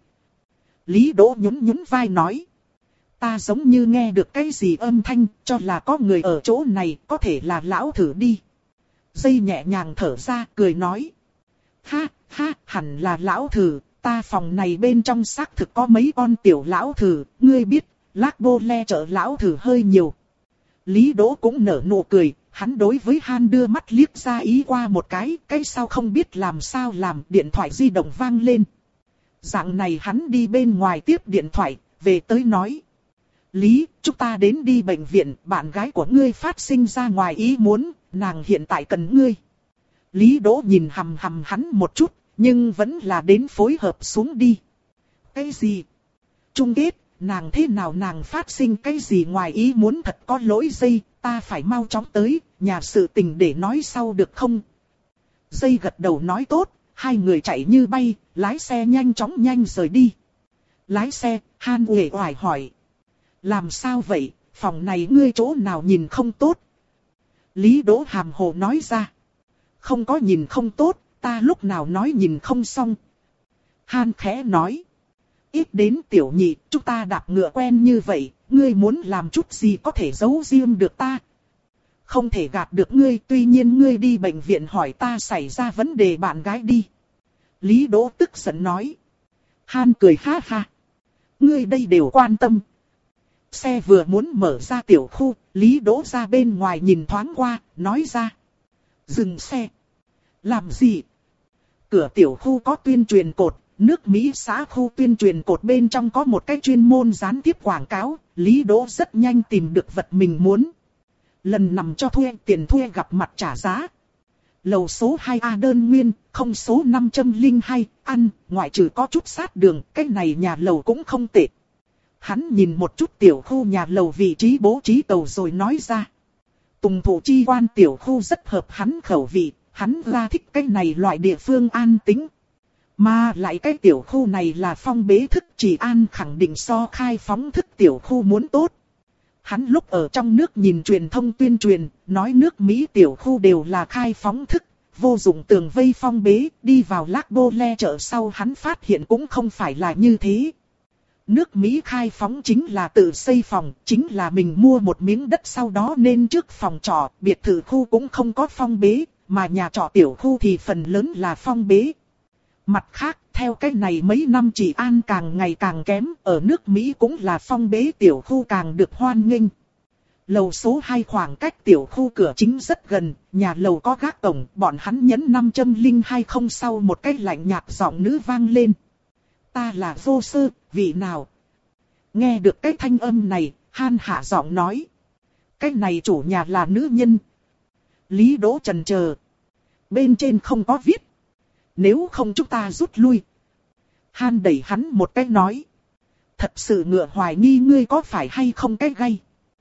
Lý Đỗ nhún nhún vai nói. Ta giống như nghe được cái gì âm thanh, cho là có người ở chỗ này, có thể là lão thử đi. Dây nhẹ nhàng thở ra, cười nói. Ha, ha, hẳn là lão thử, ta phòng này bên trong xác thực có mấy con tiểu lão thử, ngươi biết, Lác Bô Le chợ lão thử hơi nhiều. Lý Đỗ cũng nở nụ cười, hắn đối với Han đưa mắt liếc ra ý qua một cái, cái sau không biết làm sao làm, điện thoại di động vang lên. Dạng này hắn đi bên ngoài tiếp điện thoại, về tới nói. Lý, chúng ta đến đi bệnh viện, bạn gái của ngươi phát sinh ra ngoài ý muốn, nàng hiện tại cần ngươi. Lý Đỗ nhìn hằm hằm hắn một chút, nhưng vẫn là đến phối hợp xuống đi. Cái gì? Chung kết, nàng thế nào nàng phát sinh cái gì ngoài ý muốn thật có lỗi dây, ta phải mau chóng tới, nhà sự tình để nói sau được không? Dây gật đầu nói tốt, hai người chạy như bay, lái xe nhanh chóng nhanh rời đi. Lái xe, Han uể oải hỏi. Làm sao vậy, phòng này ngươi chỗ nào nhìn không tốt? Lý Đỗ hàm hồ nói ra. Không có nhìn không tốt, ta lúc nào nói nhìn không xong. Han khẽ nói. Ít đến tiểu nhị, chúng ta đạp ngựa quen như vậy, ngươi muốn làm chút gì có thể giấu riêng được ta. Không thể gạt được ngươi, tuy nhiên ngươi đi bệnh viện hỏi ta xảy ra vấn đề bạn gái đi. Lý Đỗ tức giận nói. Han cười ha ha. Ngươi đây đều quan tâm. Xe vừa muốn mở ra tiểu khu, Lý Đỗ ra bên ngoài nhìn thoáng qua, nói ra. Dừng xe. Làm gì? Cửa tiểu khu có tuyên truyền cột, nước Mỹ xã khu tuyên truyền cột bên trong có một cái chuyên môn gián tiếp quảng cáo, Lý Đỗ rất nhanh tìm được vật mình muốn. Lần nằm cho thuê, tiền thuê gặp mặt trả giá. Lầu số hai A đơn nguyên, không số năm không hai, ăn, ngoại trừ có chút sát đường, cái này nhà lầu cũng không tệ. Hắn nhìn một chút tiểu khu nhà lầu vị trí bố trí tàu rồi nói ra. Tùng Thụ Chi Quan tiểu khu rất hợp hắn khẩu vị, hắn ra thích cái này loại địa phương an tĩnh. Mà lại cái tiểu khu này là phong bế thức, chỉ an khẳng định so khai phóng thức tiểu khu muốn tốt. Hắn lúc ở trong nước nhìn truyền thông tuyên truyền, nói nước Mỹ tiểu khu đều là khai phóng thức, vô dụng tường vây phong bế, đi vào Lác Bô Le chợ sau hắn phát hiện cũng không phải là như thế. Nước Mỹ khai phóng chính là tự xây phòng, chính là mình mua một miếng đất sau đó nên trước phòng trọ, biệt thự khu cũng không có phong bế, mà nhà trọ tiểu khu thì phần lớn là phong bế. Mặt khác, theo cách này mấy năm trị an càng ngày càng kém, ở nước Mỹ cũng là phong bế tiểu khu càng được hoan nghênh. Lầu số hai khoảng cách tiểu khu cửa chính rất gần, nhà lầu có gác cổng, bọn hắn nhấn năm không hai không sau một cái lạnh nhạt giọng nữ vang lên. Ta là vô sơ, vị nào? Nghe được cái thanh âm này, Han hạ giọng nói. Cái này chủ nhà là nữ nhân. Lý Đỗ chần chờ. Bên trên không có viết. Nếu không chúng ta rút lui. Han đẩy hắn một cái nói. Thật sự ngựa hoài nghi ngươi có phải hay không cái gay.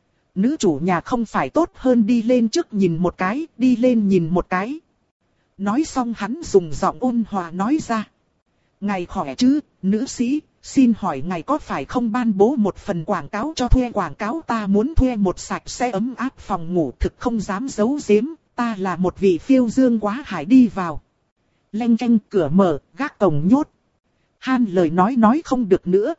Nữ chủ nhà không phải tốt hơn đi lên trước nhìn một cái, đi lên nhìn một cái. Nói xong hắn dùng giọng ôn hòa nói ra. Ngài khỏe chứ, nữ sĩ, xin hỏi ngài có phải không ban bố một phần quảng cáo cho thuê quảng cáo ta muốn thuê một sạch sẽ ấm áp phòng ngủ thực không dám giấu giếm, ta là một vị phiêu dương quá hải đi vào. Leng keng cửa mở, gác cổng nhốt. Han lời nói nói không được nữa.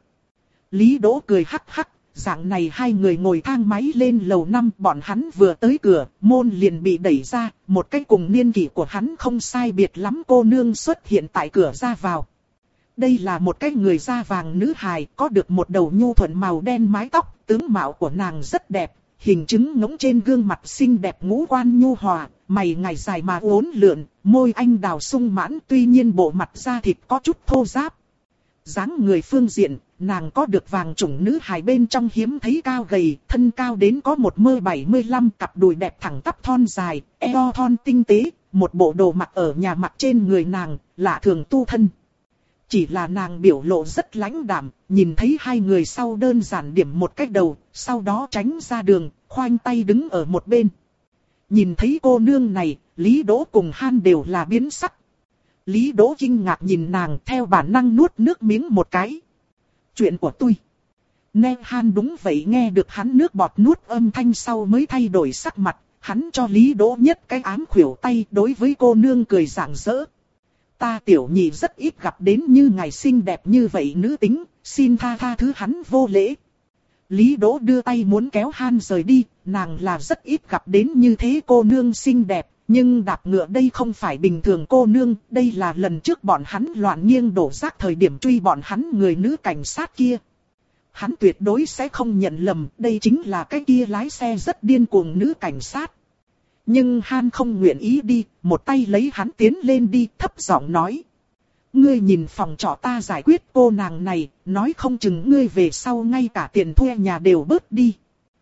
Lý Đỗ cười hắc hắc, dạng này hai người ngồi thang máy lên lầu năm, bọn hắn vừa tới cửa, môn liền bị đẩy ra, một cái cùng niên kỷ của hắn không sai biệt lắm cô nương xuất hiện tại cửa ra vào. Đây là một cái người da vàng nữ hài, có được một đầu nhu thuận màu đen mái tóc, tướng mạo của nàng rất đẹp, hình trứng ngỗng trên gương mặt xinh đẹp ngũ quan nhu hòa, mày ngài dài mà uốn lượn, môi anh đào sung mãn, tuy nhiên bộ mặt da thịt có chút thô ráp. Dáng người phương diện, nàng có được vàng chủng nữ hài bên trong hiếm thấy cao gầy, thân cao đến có một mơ bảy mươi lăm, cặp đùi đẹp thẳng tắp thon dài, eo thon tinh tế, một bộ đồ mặc ở nhà mặc trên người nàng, lạ thường tu thân. Chỉ là nàng biểu lộ rất lãnh đạm, nhìn thấy hai người sau đơn giản điểm một cái đầu, sau đó tránh ra đường, khoanh tay đứng ở một bên. Nhìn thấy cô nương này, Lý Đỗ cùng Han đều là biến sắc. Lý Đỗ kinh ngạc nhìn nàng theo bản năng nuốt nước miếng một cái. Chuyện của tôi. Nè Han đúng vậy nghe được hắn nước bọt nuốt âm thanh sau mới thay đổi sắc mặt, hắn cho Lý Đỗ nhất cái ám khuỷu tay đối với cô nương cười rạng rỡ. Ta tiểu nhị rất ít gặp đến như ngài xinh đẹp như vậy nữ tính, xin tha tha thứ hắn vô lễ. Lý Đỗ đưa tay muốn kéo Han rời đi, nàng là rất ít gặp đến như thế cô nương xinh đẹp, nhưng đạp ngựa đây không phải bình thường cô nương, đây là lần trước bọn hắn loạn nghiêng đổ rác thời điểm truy bọn hắn người nữ cảnh sát kia. Hắn tuyệt đối sẽ không nhận lầm, đây chính là cái kia lái xe rất điên cuồng nữ cảnh sát. Nhưng Han không nguyện ý đi, một tay lấy hắn tiến lên đi, thấp giọng nói. Ngươi nhìn phòng trọ ta giải quyết cô nàng này, nói không chừng ngươi về sau ngay cả tiền thuê nhà đều bớt đi.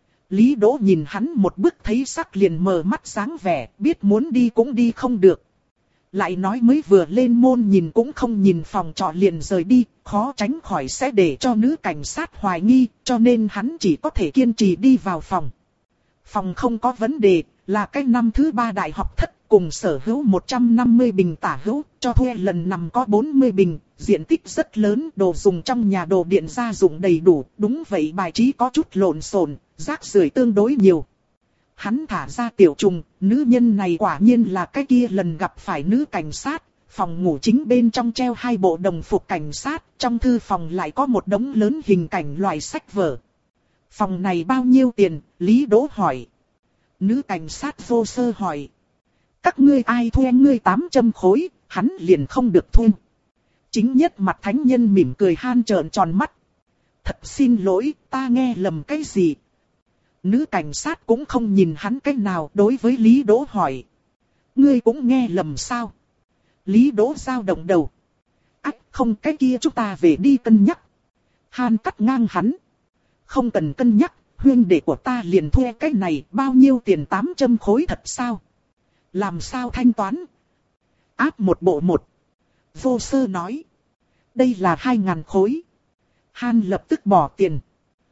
Lý Đỗ nhìn hắn một bước thấy sắc liền mờ mắt sáng vẻ, biết muốn đi cũng đi không được. Lại nói mới vừa lên môn nhìn cũng không nhìn phòng trọ liền rời đi, khó tránh khỏi sẽ để cho nữ cảnh sát hoài nghi, cho nên hắn chỉ có thể kiên trì đi vào phòng. Phòng không có vấn đề, là cái năm thứ ba đại học thất, cùng sở hữu một trăm năm mươi bình tả hữu, cho thuê lần nằm có bốn mươi bình, diện tích rất lớn, đồ dùng trong nhà đồ điện gia dụng đầy đủ, đúng vậy bài trí có chút lộn xộn, rác rưởi tương đối nhiều. Hắn thả ra tiểu trùng, nữ nhân này quả nhiên là cái kia lần gặp phải nữ cảnh sát. Phòng ngủ chính bên trong treo hai bộ đồng phục cảnh sát, trong thư phòng lại có một đống lớn hình cảnh loại sách vở. Phòng này bao nhiêu tiền? Lý Đỗ hỏi. Nữ cảnh sát vô sơ hỏi. Các ngươi ai thuê ngươi tám trăm khối, hắn liền không được thuê. Chính nhất mặt thánh nhân mỉm cười han trợn tròn mắt. Thật xin lỗi, ta nghe lầm cái gì? Nữ cảnh sát cũng không nhìn hắn cách nào đối với Lý Đỗ hỏi. Ngươi cũng nghe lầm sao? Lý Đỗ dao động đầu. Ách, không, cái kia chúng ta về đi cân nhắc. Han cắt ngang hắn. Không cần cân nhắc, huynh đệ của ta liền thuê cái này, bao nhiêu tiền tám trăm khối thật sao? Làm sao thanh toán? Áp một bộ một. Vô sơ nói. Đây là hai ngàn khối. Han lập tức bỏ tiền.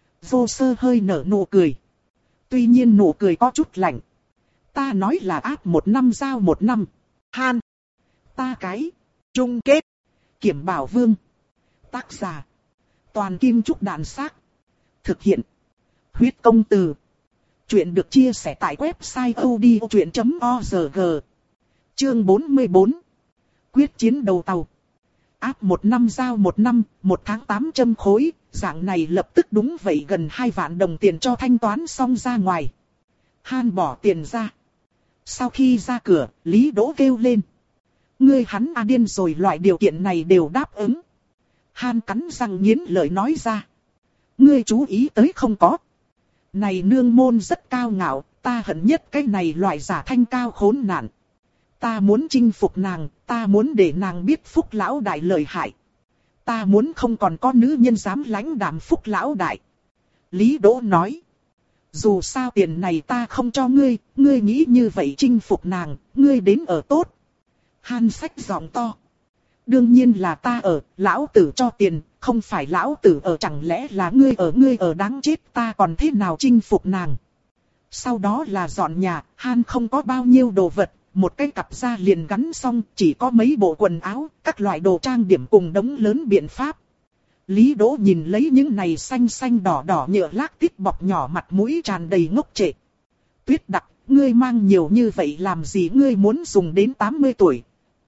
Vô sơ hơi nở nụ cười. Tuy nhiên nụ cười có chút lạnh. Ta nói là áp một năm giao một năm. Han. Ta cái. Chung kết. Kiểm Bảo Vương. Tác giả. Toàn Kim Trúc Đàn Xác. Thực hiện. Huyết Công Từ. Chuyện được chia sẻ tại website odchuyện chấm org. Chương bốn mươi bốn. Quyết chiến đầu tàu. Áp một năm giao một năm, một tháng tám trăm khối, dạng này lập tức đúng vậy gần hai vạn đồng tiền cho thanh toán xong ra ngoài. Han bỏ tiền ra. Sau khi ra cửa, Lý Đỗ kêu lên. Ngươi hắn a điên rồi, loại điều kiện này đều đáp ứng. Han cắn răng nghiến lợi nói ra. Ngươi chú ý tới không có? Này nương môn rất cao ngạo, ta hận nhất cái này loại giả thanh cao khốn nạn. Ta muốn chinh phục nàng, ta muốn để nàng biết Phúc lão đại lợi hại. Ta muốn không còn có nữ nhân dám lãnh đạm Phúc lão đại. Lý Đỗ nói. Dù sao tiền này ta không cho ngươi, ngươi nghĩ như vậy chinh phục nàng, ngươi đến ở tốt. Han xách giọng to. Đương nhiên là ta ở, lão tử cho tiền, không phải lão tử ở, chẳng lẽ là ngươi ở, ngươi ở đáng chết, ta còn thế nào chinh phục nàng. Sau đó là dọn nhà, Han không có bao nhiêu đồ vật, một cái cặp da liền gắn xong, chỉ có mấy bộ quần áo, các loại đồ trang điểm cùng đống lớn biện pháp. Lý Đỗ nhìn lấy những này xanh xanh đỏ đỏ nhựa lác tít bọc nhỏ, mặt mũi tràn đầy ngốc trệ. Tuyết Đặc, ngươi mang nhiều như vậy làm gì, ngươi muốn dùng đến tám mươi tuổi.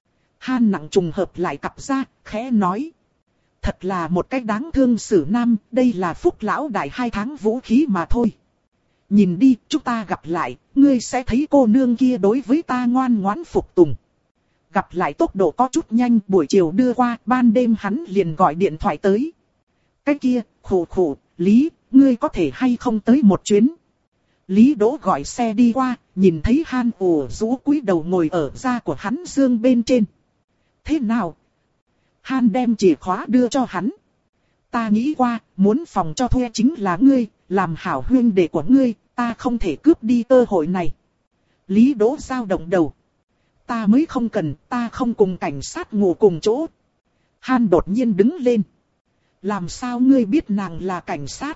Han nặng trùng hợp lại cặp da, khẽ nói. Thật là một cách đáng thương xử nam, đây là Phúc lão đại hai tháng vũ khí mà thôi. Nhìn đi, chúng ta gặp lại, ngươi sẽ thấy cô nương kia đối với ta ngoan ngoãn phục tùng. Gặp lại tốc độ có chút nhanh, buổi chiều đưa qua, ban đêm hắn liền gọi điện thoại tới. Cái kia, khổ khổ, Lý, ngươi có thể hay không tới một chuyến. Lý Đỗ gọi xe đi qua, nhìn thấy Han ủ rũ cúi đầu ngồi ở da của hắn dương bên trên. Thế nào? Han đem chìa khóa đưa cho hắn. Ta nghĩ qua, muốn phòng cho thuê chính là ngươi, làm hảo huynh đệ của ngươi, ta không thể cướp đi cơ hội này. Lý Đỗ dao động đầu. Ta mới không cần, ta không cùng cảnh sát ngủ cùng chỗ. Han đột nhiên đứng lên. Làm sao ngươi biết nàng là cảnh sát?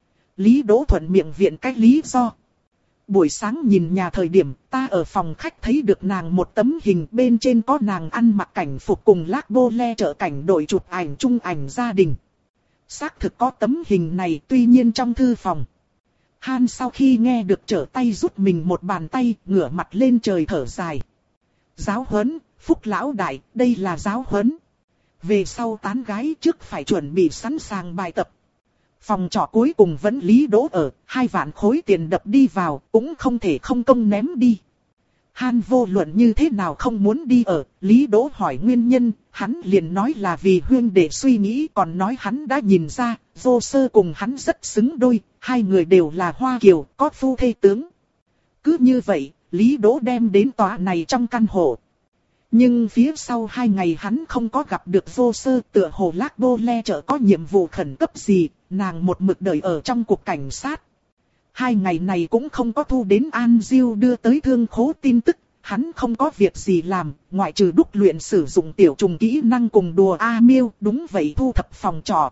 Lý Đỗ thuận miệng viện cách lý do. Buổi sáng nhìn nhà thời điểm, ta ở phòng khách thấy được nàng một tấm hình, bên trên có nàng ăn mặc cảnh phục cùng lác bô le trợ cảnh đội chụp ảnh chung ảnh gia đình. Xác thực có tấm hình này, tuy nhiên trong thư phòng. Han sau khi nghe được trở tay rút mình một bàn tay, ngửa mặt lên trời thở dài. Giáo huấn, Phúc lão đại, đây là giáo huấn. Về sau tán gái trước phải chuẩn bị sẵn sàng bài tập. Phòng trọ cuối cùng vẫn Lý Đỗ ở, hai vạn khối tiền đập đi vào, cũng không thể không công ném đi. Han vô luận như thế nào không muốn đi ở, Lý Đỗ hỏi nguyên nhân, hắn liền nói là vì huynh đệ suy nghĩ, còn nói hắn đã nhìn ra, Vô Sơ cùng hắn rất xứng đôi, hai người đều là Hoa Kiều, có phu thê tướng. Cứ như vậy, Lý Đỗ đem đến tòa này trong căn hộ. Nhưng phía sau hai ngày hắn không có gặp được Vô Sơ, tựa hồ lác bô le chợ có nhiệm vụ khẩn cấp gì, nàng một mực đợi ở trong cục cảnh sát. Hai ngày này cũng không có thu đến An Diêu đưa tới thương khố tin tức, hắn không có việc gì làm, ngoại trừ đúc luyện sử dụng tiểu trùng kỹ năng cùng đùa A Miêu, đúng vậy thu thập phòng trọ.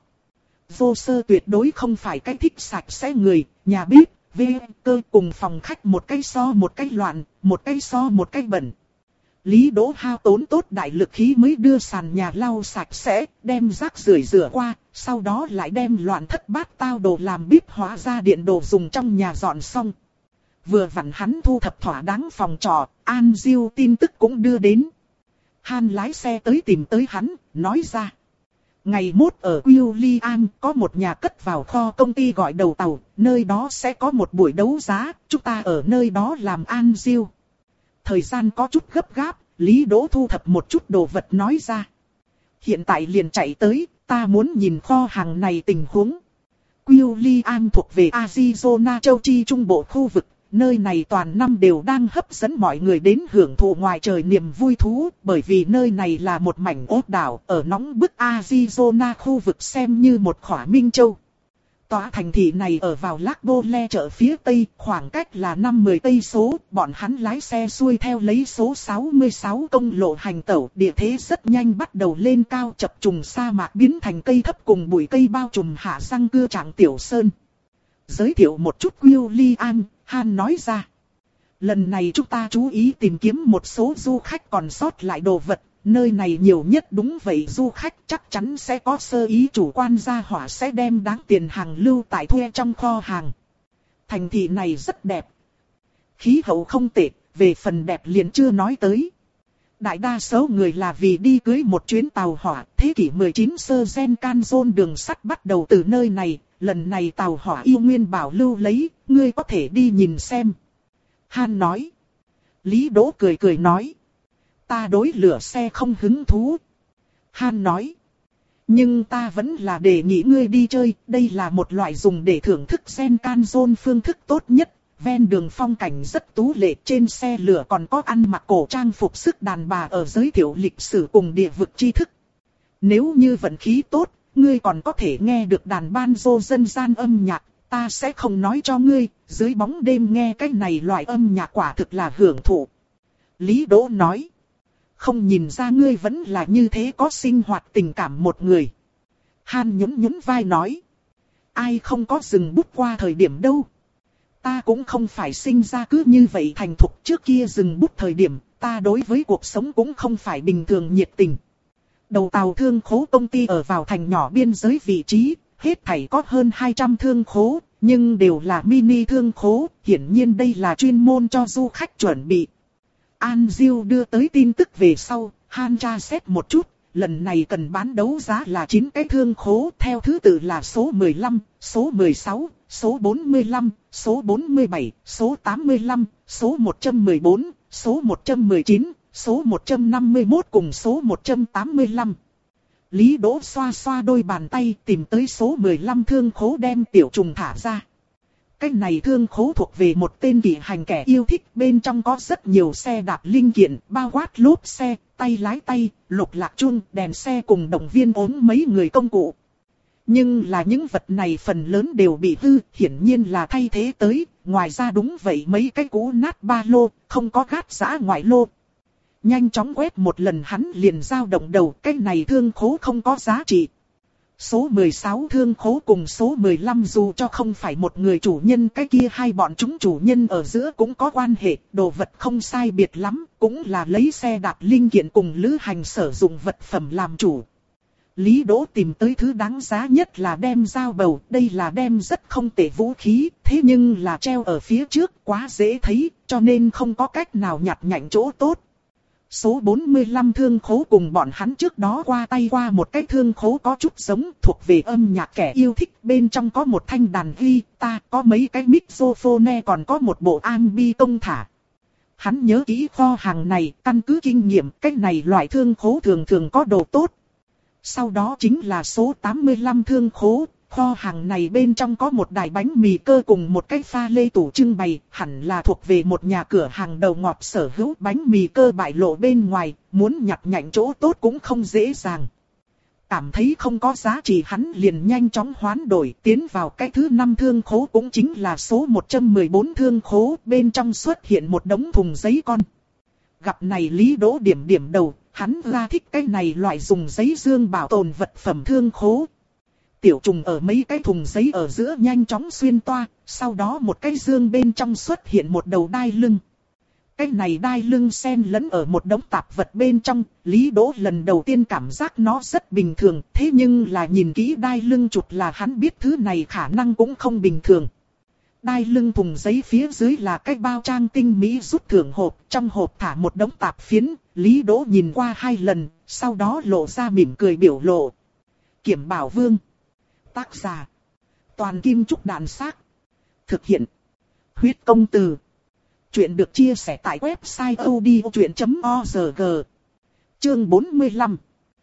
Vô Sơ tuyệt đối không phải cái thích sạch sẽ người, nhà bếp, vê cơ cùng phòng khách một cái so một cái loạn, một cái so một cái bẩn. Lý Đỗ hao tốn tốt đại lực khí mới đưa sàn nhà lau sạch sẽ, đem rác rưởi rửa qua, sau đó lại đem loạn thất bát tao đồ làm bếp hóa ra điện đồ dùng trong nhà dọn xong. Vừa vặn hắn thu thập thỏa đáng phòng trọ, An Diêu tin tức cũng đưa đến. Han lái xe tới tìm tới hắn, nói ra. Ngày mốt ở William có một nhà cất vào kho công ty gọi đầu tàu, nơi đó sẽ có một buổi đấu giá, chúng ta ở nơi đó làm An Diêu. Thời gian có chút gấp gáp, Lý Đỗ thu thập một chút đồ vật nói ra. Hiện tại liền chạy tới, ta muốn nhìn kho hàng này tình huống. William thuộc về Arizona châu Chi Trung Bộ khu vực, nơi này toàn năm đều đang hấp dẫn mọi người đến hưởng thụ ngoài trời niềm vui thú, bởi vì nơi này là một mảnh ốt đảo ở nóng bức Arizona khu vực xem như một khỏa minh châu. Tòa thành thị này ở vào Lago Le chợ phía tây, khoảng cách là năm mười cây số, bọn hắn lái xe xuôi theo lấy số sáu mươi sáu công lộ hành tẩu, địa thế rất nhanh bắt đầu lên cao chập trùng sa mạc biến thành cây thấp cùng bụi cây bao trùm hạ răng cưa trạng tiểu sơn. Giới thiệu một chút William, Han nói ra. Lần này chúng ta chú ý tìm kiếm một số du khách còn sót lại đồ vật. Nơi này nhiều nhất đúng vậy, du khách chắc chắn sẽ có sơ ý chủ quan gia hỏa sẽ đem đáng tiền hàng lưu tại thuê trong kho hàng. Thành thị này rất đẹp. Khí hậu không tệ, về phần đẹp liền chưa nói tới. Đại đa số người là vì đi cưới một chuyến tàu hỏa, thế kỷ mười chín sơ gen Canzone đường sắt bắt đầu từ nơi này, lần này tàu hỏa yêu nguyên bảo lưu lấy, ngươi có thể đi nhìn xem. Han nói. Lý Đỗ cười cười nói. Ta đối lửa xe không hứng thú. Han nói. Nhưng ta vẫn là đề nghị ngươi đi chơi, đây là một loại dùng để thưởng thức gen Canzone phương thức tốt nhất. Ven đường phong cảnh rất tú lệ, trên xe lửa còn có ăn mặc cổ trang phục sức đàn bà ở giới thiệu lịch sử cùng địa vực tri thức. Nếu như vận khí tốt, ngươi còn có thể nghe được đàn banjo dân gian âm nhạc, ta sẽ không nói cho ngươi, dưới bóng đêm nghe cái này loại âm nhạc quả thực là hưởng thụ. Lý Đỗ nói. Không nhìn ra ngươi vẫn là như thế có sinh hoạt tình cảm một người. Han nhún nhún vai nói. Ai không có dừng bút qua thời điểm đâu. Ta cũng không phải sinh ra cứ như vậy thành thục, trước kia dừng bút thời điểm, ta đối với cuộc sống cũng không phải bình thường nhiệt tình. Đầu tàu thương khố công ty ở vào thành nhỏ biên giới vị trí, hết thảy có hơn hai trăm thương khố, nhưng đều là mini thương khố, hiển nhiên đây là chuyên môn cho du khách chuẩn bị. An Diêu đưa tới tin tức về sau, Han tra xét một chút, lần này cần bán đấu giá là chín cái thương khố, theo thứ tự là số mười lăm, số mười sáu, số bốn mươi lăm, số bốn mươi bảy, số tám mươi lăm, số một trăm mười bốn, số một trăm mười chín, số một trăm năm mươi mốt cùng số một trăm tám mươi lăm. Lý Đỗ xoa xoa đôi bàn tay tìm tới số mười lăm thương khố đem tiểu trùng thả ra. Cái này thương khố thuộc về một tên kỵ hành kẻ yêu thích, bên trong có rất nhiều xe đạp linh kiện, bao quát lốp xe, tay lái tay, lục lạc chuông, đèn xe cùng động viên ốm mấy người công cụ. Nhưng là những vật này phần lớn đều bị hư, hiển nhiên là thay thế tới, ngoài ra đúng vậy mấy cái cũ nát ba lô, không có gát giã ngoại lô. Nhanh chóng quét một lần hắn liền dao động đầu, cái này thương khố không có giá trị. Số mười sáu thương khố cùng số mười lăm dù cho không phải một người chủ nhân, cái kia hai bọn chúng chủ nhân ở giữa cũng có quan hệ, đồ vật không sai biệt lắm, cũng là lấy xe đạp linh kiện cùng lữ hành sử dụng vật phẩm làm chủ. Lý Đỗ tìm tới thứ đáng giá nhất là đem dao bầu, đây là đem rất không tệ vũ khí, thế nhưng là treo ở phía trước quá dễ thấy, cho nên không có cách nào nhặt nhạnh chỗ tốt. Số bốn mươi lăm thương khố cùng bọn hắn trước đó qua tay qua một cái thương khố có chút giống, thuộc về âm nhạc kẻ yêu thích, bên trong có một thanh đàn guitar, có mấy cái mixophone, còn có một bộ ambi công thả. Hắn nhớ kỹ kho hàng này, căn cứ kinh nghiệm, cái này loại thương khố thường thường có đồ tốt. Sau đó chính là số tám mươi lăm thương khố, kho hàng này bên trong có một đài bánh mì cơ cùng một cái pha lê tủ trưng bày, hẳn là thuộc về một nhà cửa hàng đầu ngọt sở hữu, bánh mì cơ bại lộ bên ngoài, muốn nhặt nhạnh chỗ tốt cũng không dễ dàng. Cảm thấy không có giá trị hắn liền nhanh chóng hoán đổi, tiến vào cái thứ năm thương khố cũng chính là số một trăm mười bốn thương khố, bên trong xuất hiện một đống thùng giấy con. Gặp này Lý Đỗ điểm điểm đầu, hắn ra thích cái này loại dùng giấy dương bảo tồn vật phẩm thương khố. Tiểu trùng ở mấy cái thùng giấy ở giữa nhanh chóng xuyên toa, sau đó một cái dương bên trong xuất hiện một đầu đai lưng. Cái này đai lưng xen lẫn ở một đống tạp vật bên trong, Lý Đỗ lần đầu tiên cảm giác nó rất bình thường, thế nhưng là nhìn kỹ đai lưng chụp là hắn biết thứ này khả năng cũng không bình thường. Đai lưng thùng giấy phía dưới là cái bao trang tinh mỹ rút thưởng hộp, trong hộp thả một đống tạp phiến, Lý Đỗ nhìn qua hai lần, sau đó lộ ra mỉm cười biểu lộ. Kiểm Bảo Vương. Tác giả. Toàn Kim Trúc Đàn Xác. Thực hiện. Huyết Công Từ. Chuyện được chia sẻ tại website odchuyện chấm org. Chương bốn mươi lăm.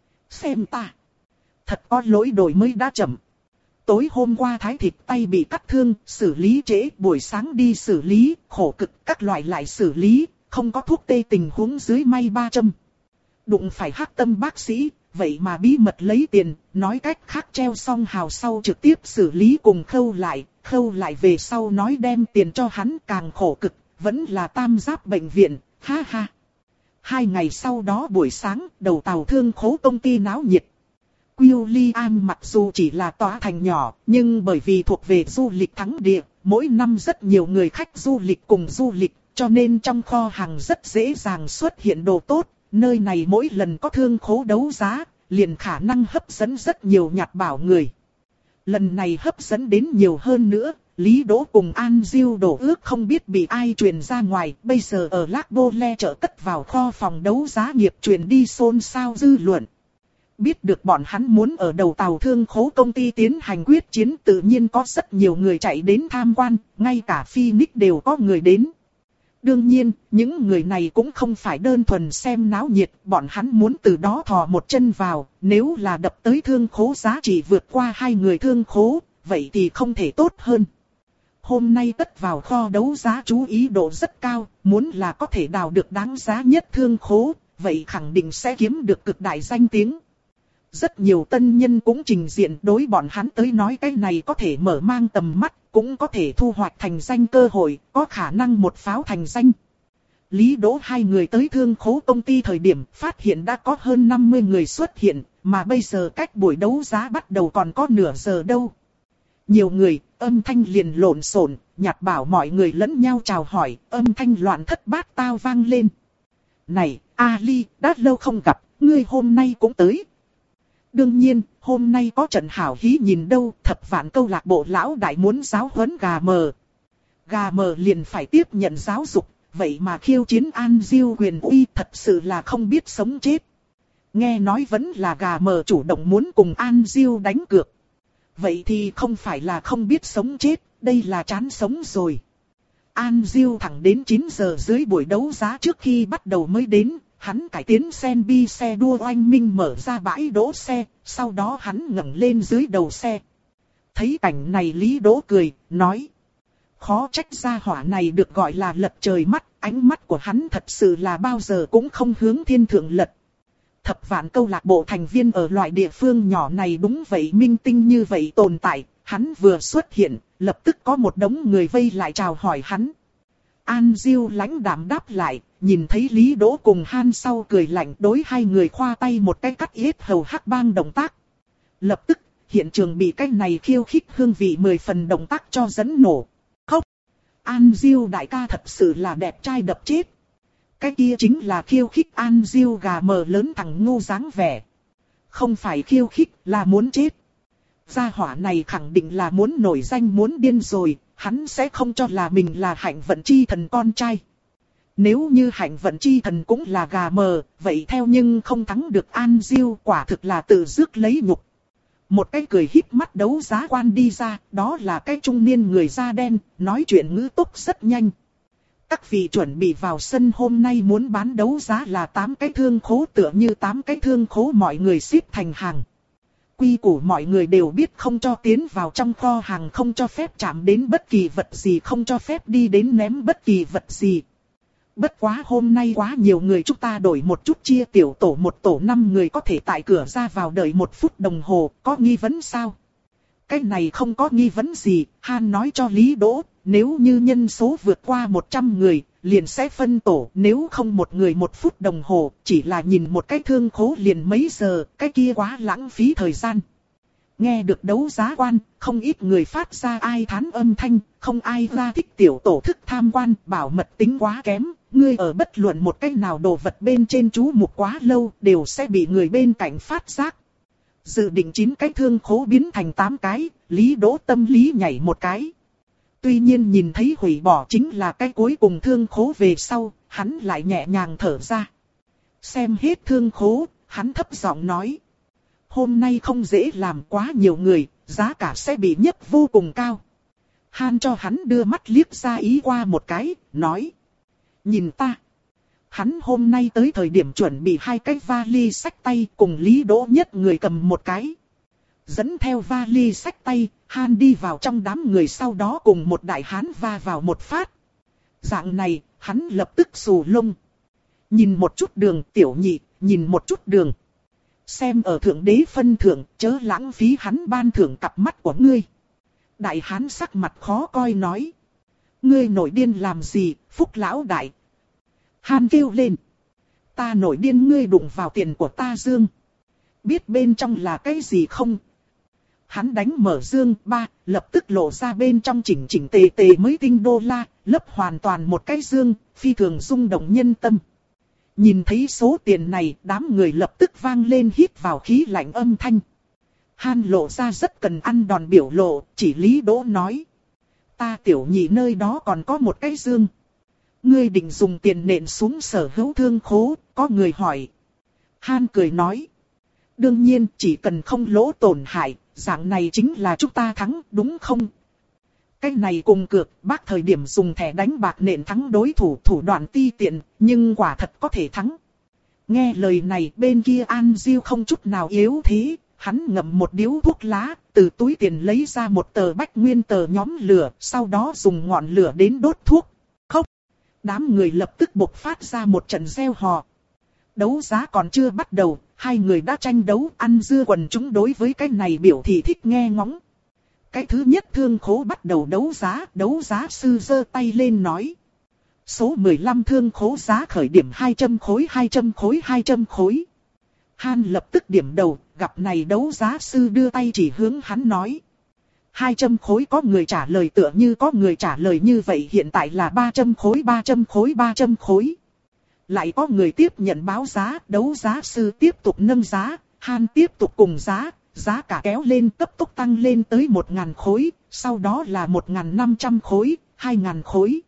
Xem ta. Thật có lỗi đổi mới đã chậm. Tối hôm qua thái thịt tay bị cắt thương, xử lý trễ, buổi sáng đi xử lý, khổ cực các loại lại xử lý, không có thuốc tê tình huống dưới may ba châm. Đụng phải Hắc Tâm bác sĩ, vậy mà bí mật lấy tiền, nói cách khác treo xong hào sau trực tiếp xử lý cùng khâu lại, khâu lại về sau nói đem tiền cho hắn càng khổ cực, vẫn là Tam Giáp bệnh viện, ha ha. Hai ngày sau đó buổi sáng, đầu tàu thương khố công ty náo nhiệt. William mặc dù chỉ là tòa thành nhỏ, nhưng bởi vì thuộc về du lịch thắng địa, mỗi năm rất nhiều người khách du lịch cùng du lịch, cho nên trong kho hàng rất dễ dàng xuất hiện đồ tốt. Nơi này mỗi lần có thương khố đấu giá, liền khả năng hấp dẫn rất nhiều nhặt bảo người. Lần này hấp dẫn đến nhiều hơn nữa, Lý Đỗ cùng An Diêu đổ ước không biết bị ai truyền ra ngoài, bây giờ ở Lác Bô Le chợ cất vào kho phòng đấu giá nghiệp truyền đi xôn xao dư luận. Biết được bọn hắn muốn ở đầu tàu thương khố công ty tiến hành quyết chiến, tự nhiên có rất nhiều người chạy đến tham quan, ngay cả Phoenix đều có người đến. Đương nhiên, những người này cũng không phải đơn thuần xem náo nhiệt, bọn hắn muốn từ đó thò một chân vào, nếu là đập tới thương khố giá trị vượt qua hai người thương khố, vậy thì không thể tốt hơn. Hôm nay tất vào kho đấu giá chú ý độ rất cao, muốn là có thể đào được đáng giá nhất thương khố, vậy khẳng định sẽ kiếm được cực đại danh tiếng. Rất nhiều tân nhân cũng trình diện, đối bọn hắn tới nói cái này có thể mở mang tầm mắt, cũng có thể thu hoạch thành danh cơ hội, có khả năng một pháo thành danh. Lý Đỗ hai người tới thương khố công ty thời điểm phát hiện đã có hơn năm mươi người xuất hiện, mà bây giờ cách buổi đấu giá bắt đầu còn có nửa giờ đâu. Nhiều người, âm thanh liền lộn xộn, nhặt bảo mọi người lẫn nhau chào hỏi, âm thanh loạn thất bát tao vang lên. Này, Ali, đã lâu không gặp, ngươi hôm nay cũng tới. Đương nhiên, hôm nay có trận hảo hí nhìn đâu, Thập Vạn câu lạc bộ lão đại muốn giáo huấn gà mờ. Gà mờ liền phải tiếp nhận giáo dục, vậy mà khiêu chiến An Diêu quyền uy thật sự là không biết sống chết. Nghe nói vẫn là gà mờ chủ động muốn cùng An Diêu đánh cược. Vậy thì không phải là không biết sống chết, đây là chán sống rồi. An Diêu thẳng đến chín giờ dưới buổi đấu giá trước khi bắt đầu mới đến. Hắn cải tiến Senbi xe đua oanh minh mở ra bãi đỗ xe, sau đó hắn ngẩng lên dưới đầu xe. Thấy cảnh này Lý Đỗ cười, nói. Khó trách gia hỏa này được gọi là lật trời mắt, ánh mắt của hắn thật sự là bao giờ cũng không hướng thiên thượng lật. Thập Vạn câu lạc bộ thành viên ở loại địa phương nhỏ này đúng vậy minh tinh như vậy tồn tại, hắn vừa xuất hiện, lập tức có một đống người vây lại chào hỏi hắn. An Diêu lãnh đạm đáp lại, nhìn thấy Lý Đỗ cùng Han sau cười lạnh đối hai người khoa tay một cái cắt yết hầu hắc bang động tác. Lập tức, hiện trường bị cái này khiêu khích hương vị mười phần động tác cho dẫn nổ. Khóc! An Diêu đại ca thật sự là đẹp trai đập chết. Cái kia chính là khiêu khích An Diêu gà mờ lớn thằng ngu dáng vẻ. Không phải khiêu khích là muốn chết. Gia hỏa này khẳng định là muốn nổi danh muốn điên rồi, hắn sẽ không cho là mình là Hạnh Vận Chi Thần con trai. Nếu như Hạnh Vận Chi Thần cũng là gà mờ, vậy theo nhưng không thắng được An Diêu quả thực là tự rước lấy nhục. Một cái cười híp mắt đấu giá quan đi ra, đó là cái trung niên người da đen, nói chuyện ngữ tốc rất nhanh. Các vị chuẩn bị vào sân hôm nay muốn bán đấu giá là tám cái thương khố tựa như tám cái thương khố mọi người xếp thành hàng. Quy củ mọi người đều biết không cho tiến vào trong kho hàng, không cho phép chạm đến bất kỳ vật gì, không cho phép đi đến ném bất kỳ vật gì. Bất quá hôm nay quá nhiều người, chúng ta đổi một chút chia tiểu tổ, một tổ năm người có thể tại cửa ra vào đợi một phút đồng hồ, có nghi vấn sao? Cái này không có nghi vấn gì, Han nói cho Lý Đỗ, nếu như nhân số vượt qua một trăm người, liền sẽ phân tổ, nếu không một người một phút đồng hồ, chỉ là nhìn một cái thương khố liền mấy giờ, cái kia quá lãng phí thời gian. Nghe được đấu giá quan, không ít người phát ra ai thán âm thanh, không ai ra thích tiểu tổ thức tham quan, bảo mật tính quá kém. Ngươi ở bất luận một cái nào đồ vật bên trên chú mục quá lâu, đều sẽ bị người bên cạnh phát giác. Dự định chín cái thương khố biến thành tám cái, Lý Đỗ tâm lý nhảy một cái. Tuy nhiên nhìn thấy hủy bỏ chính là cái cuối cùng thương khố về sau, hắn lại nhẹ nhàng thở ra. Xem hết thương khố, hắn thấp giọng nói. Hôm nay không dễ làm, quá nhiều người, giá cả sẽ bị nhấc vô cùng cao. Han cho hắn đưa mắt liếc ra ý qua một cái, nói. Nhìn ta. Hắn hôm nay tới thời điểm chuẩn bị hai cái vali xách tay cùng Lý Đỗ nhất người cầm một cái. Dẫn theo vali xách tay, Han đi vào trong đám người sau đó cùng một đại hán va vào một phát. Dạng này, hắn lập tức xù lông. Nhìn một chút đường tiểu nhị, nhìn một chút đường. Xem ở thượng đế phân thượng, chớ lãng phí hắn ban thưởng cặp mắt của ngươi. Đại hán sắc mặt khó coi nói. Ngươi nổi điên làm gì, Phúc lão đại. Han kêu lên. Ta nổi điên ngươi đụng vào tiền của ta dương. Biết bên trong là cái gì không? Hắn đánh mở dương ba, lập tức lộ ra bên trong chỉnh chỉnh tề tề mấy tinh đô la, lấp hoàn toàn một cái dương, phi thường rung động nhân tâm. Nhìn thấy số tiền này, đám người lập tức vang lên hít vào khí lạnh âm thanh. Han lộ ra rất cần ăn đòn biểu lộ, chỉ Lý Đỗ nói. Ta tiểu nhị nơi đó còn có một cái dương. Ngươi định dùng tiền nện xuống sở hữu thương khố, có người hỏi. Han cười nói. Đương nhiên chỉ cần không lỗ tổn hại, dạng này chính là chúng ta thắng, đúng không? Cái này cùng cược, bác thời điểm dùng thẻ đánh bạc nện thắng đối thủ thủ đoạn ti tiện, nhưng quả thật có thể thắng. Nghe lời này bên kia An Diêu không chút nào yếu thế, hắn ngậm một điếu thuốc lá, từ túi tiền lấy ra một tờ bách nguyên tờ nhóm lửa, sau đó dùng ngọn lửa đến đốt thuốc. Khóc! Đám người lập tức bộc phát ra một trận reo hò. Đấu giá còn chưa bắt đầu, hai người đã tranh đấu, ăn dưa quần chúng đối với cái này biểu thị thích nghe ngóng. Cái thứ nhất thương khố bắt đầu đấu giá, đấu giá sư giơ tay lên nói. Số mười lăm thương khố giá khởi điểm hai trăm khối, hai trăm khối, hai trăm khối. Han lập tức điểm đầu, gặp này đấu giá sư đưa tay chỉ hướng hắn nói. hai trăm khối có người trả lời tựa như có người trả lời như vậy hiện tại là ba trăm khối, ba trăm khối, ba trăm khối. Lại có người tiếp nhận báo giá, đấu giá sư tiếp tục nâng giá, Han tiếp tục cùng giá, giá cả kéo lên cấp tốc tăng lên tới một nghìn khối, sau đó là một nghìn năm trăm khối, hai nghìn khối.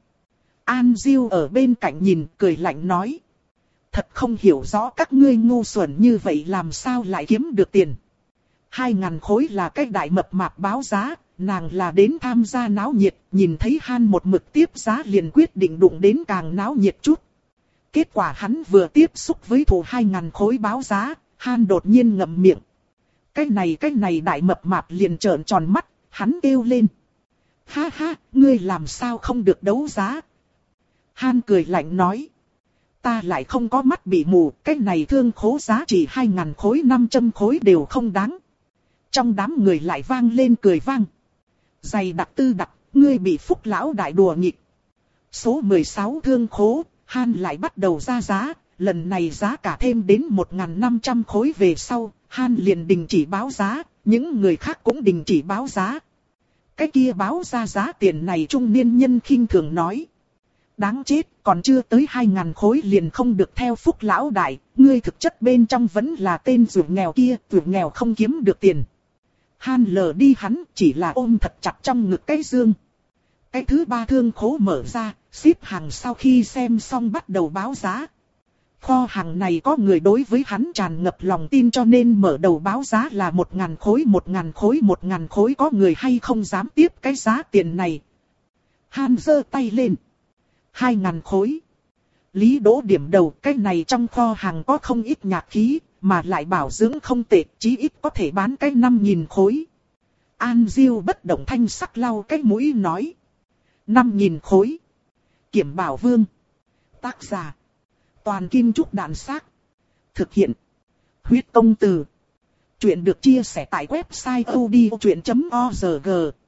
An Diêu ở bên cạnh nhìn, cười lạnh nói. Thật không hiểu rõ các ngươi ngu xuẩn như vậy làm sao lại kiếm được tiền. hai nghìn khối là cái đại mập mạp báo giá, nàng là đến tham gia náo nhiệt, nhìn thấy Han một mực tiếp giá liền quyết định đụng đến càng náo nhiệt chút. Kết quả hắn vừa tiếp xúc với thủ hai nghìn khối báo giá, Han đột nhiên ngậm miệng. Cái này cái này đại mập mạp liền trợn tròn mắt, hắn kêu lên. Ha ha, ngươi làm sao không được đấu giá? Han cười lạnh nói. Ta lại không có mắt bị mù, cái này thương khố giá trị hai nghìn khối năm trăm khối đều không đáng. Trong đám người lại vang lên cười vang. Dày đặc tư đặc, ngươi bị Phúc lão đại đùa nghịch. Số mười sáu thương khố, Han lại bắt đầu ra giá, lần này giá cả thêm đến một nghìn năm trăm khối về sau, Han liền đình chỉ báo giá, những người khác cũng đình chỉ báo giá. Cái kia báo ra giá tiền này trung niên nhân khinh thường nói. Đáng chết, còn chưa tới hai nghìn khối liền không được theo Phúc lão đại, ngươi thực chất bên trong vẫn là tên ruột nghèo kia, ruột nghèo không kiếm được tiền. Han lờ đi hắn, chỉ là ôm thật chặt trong ngực cái dương. Cái thứ ba thương khố mở ra, xếp hàng sau khi xem xong bắt đầu báo giá. Kho hàng này có người đối với hắn tràn ngập lòng tin cho nên mở đầu báo giá là một nghìn khối, một nghìn khối, một nghìn khối, có người hay không dám tiếp cái giá tiền này. Han giơ tay lên. hai nghìn khối. Lý Đỗ điểm đầu, cái này trong kho hàng có không ít nhạc khí, mà lại bảo dưỡng không tệ, chí ít có thể bán cái năm nghìn khối. An Diêu bất động thanh sắc lau cái mũi nói. năm nghìn khối. Kiểm Bảo Vương. Tác giả. Toàn Kim Trúc Đạn Xác. Thực hiện. Huyết Công Từ. Chuyện được chia sẻ tại website odchuyện chấm org.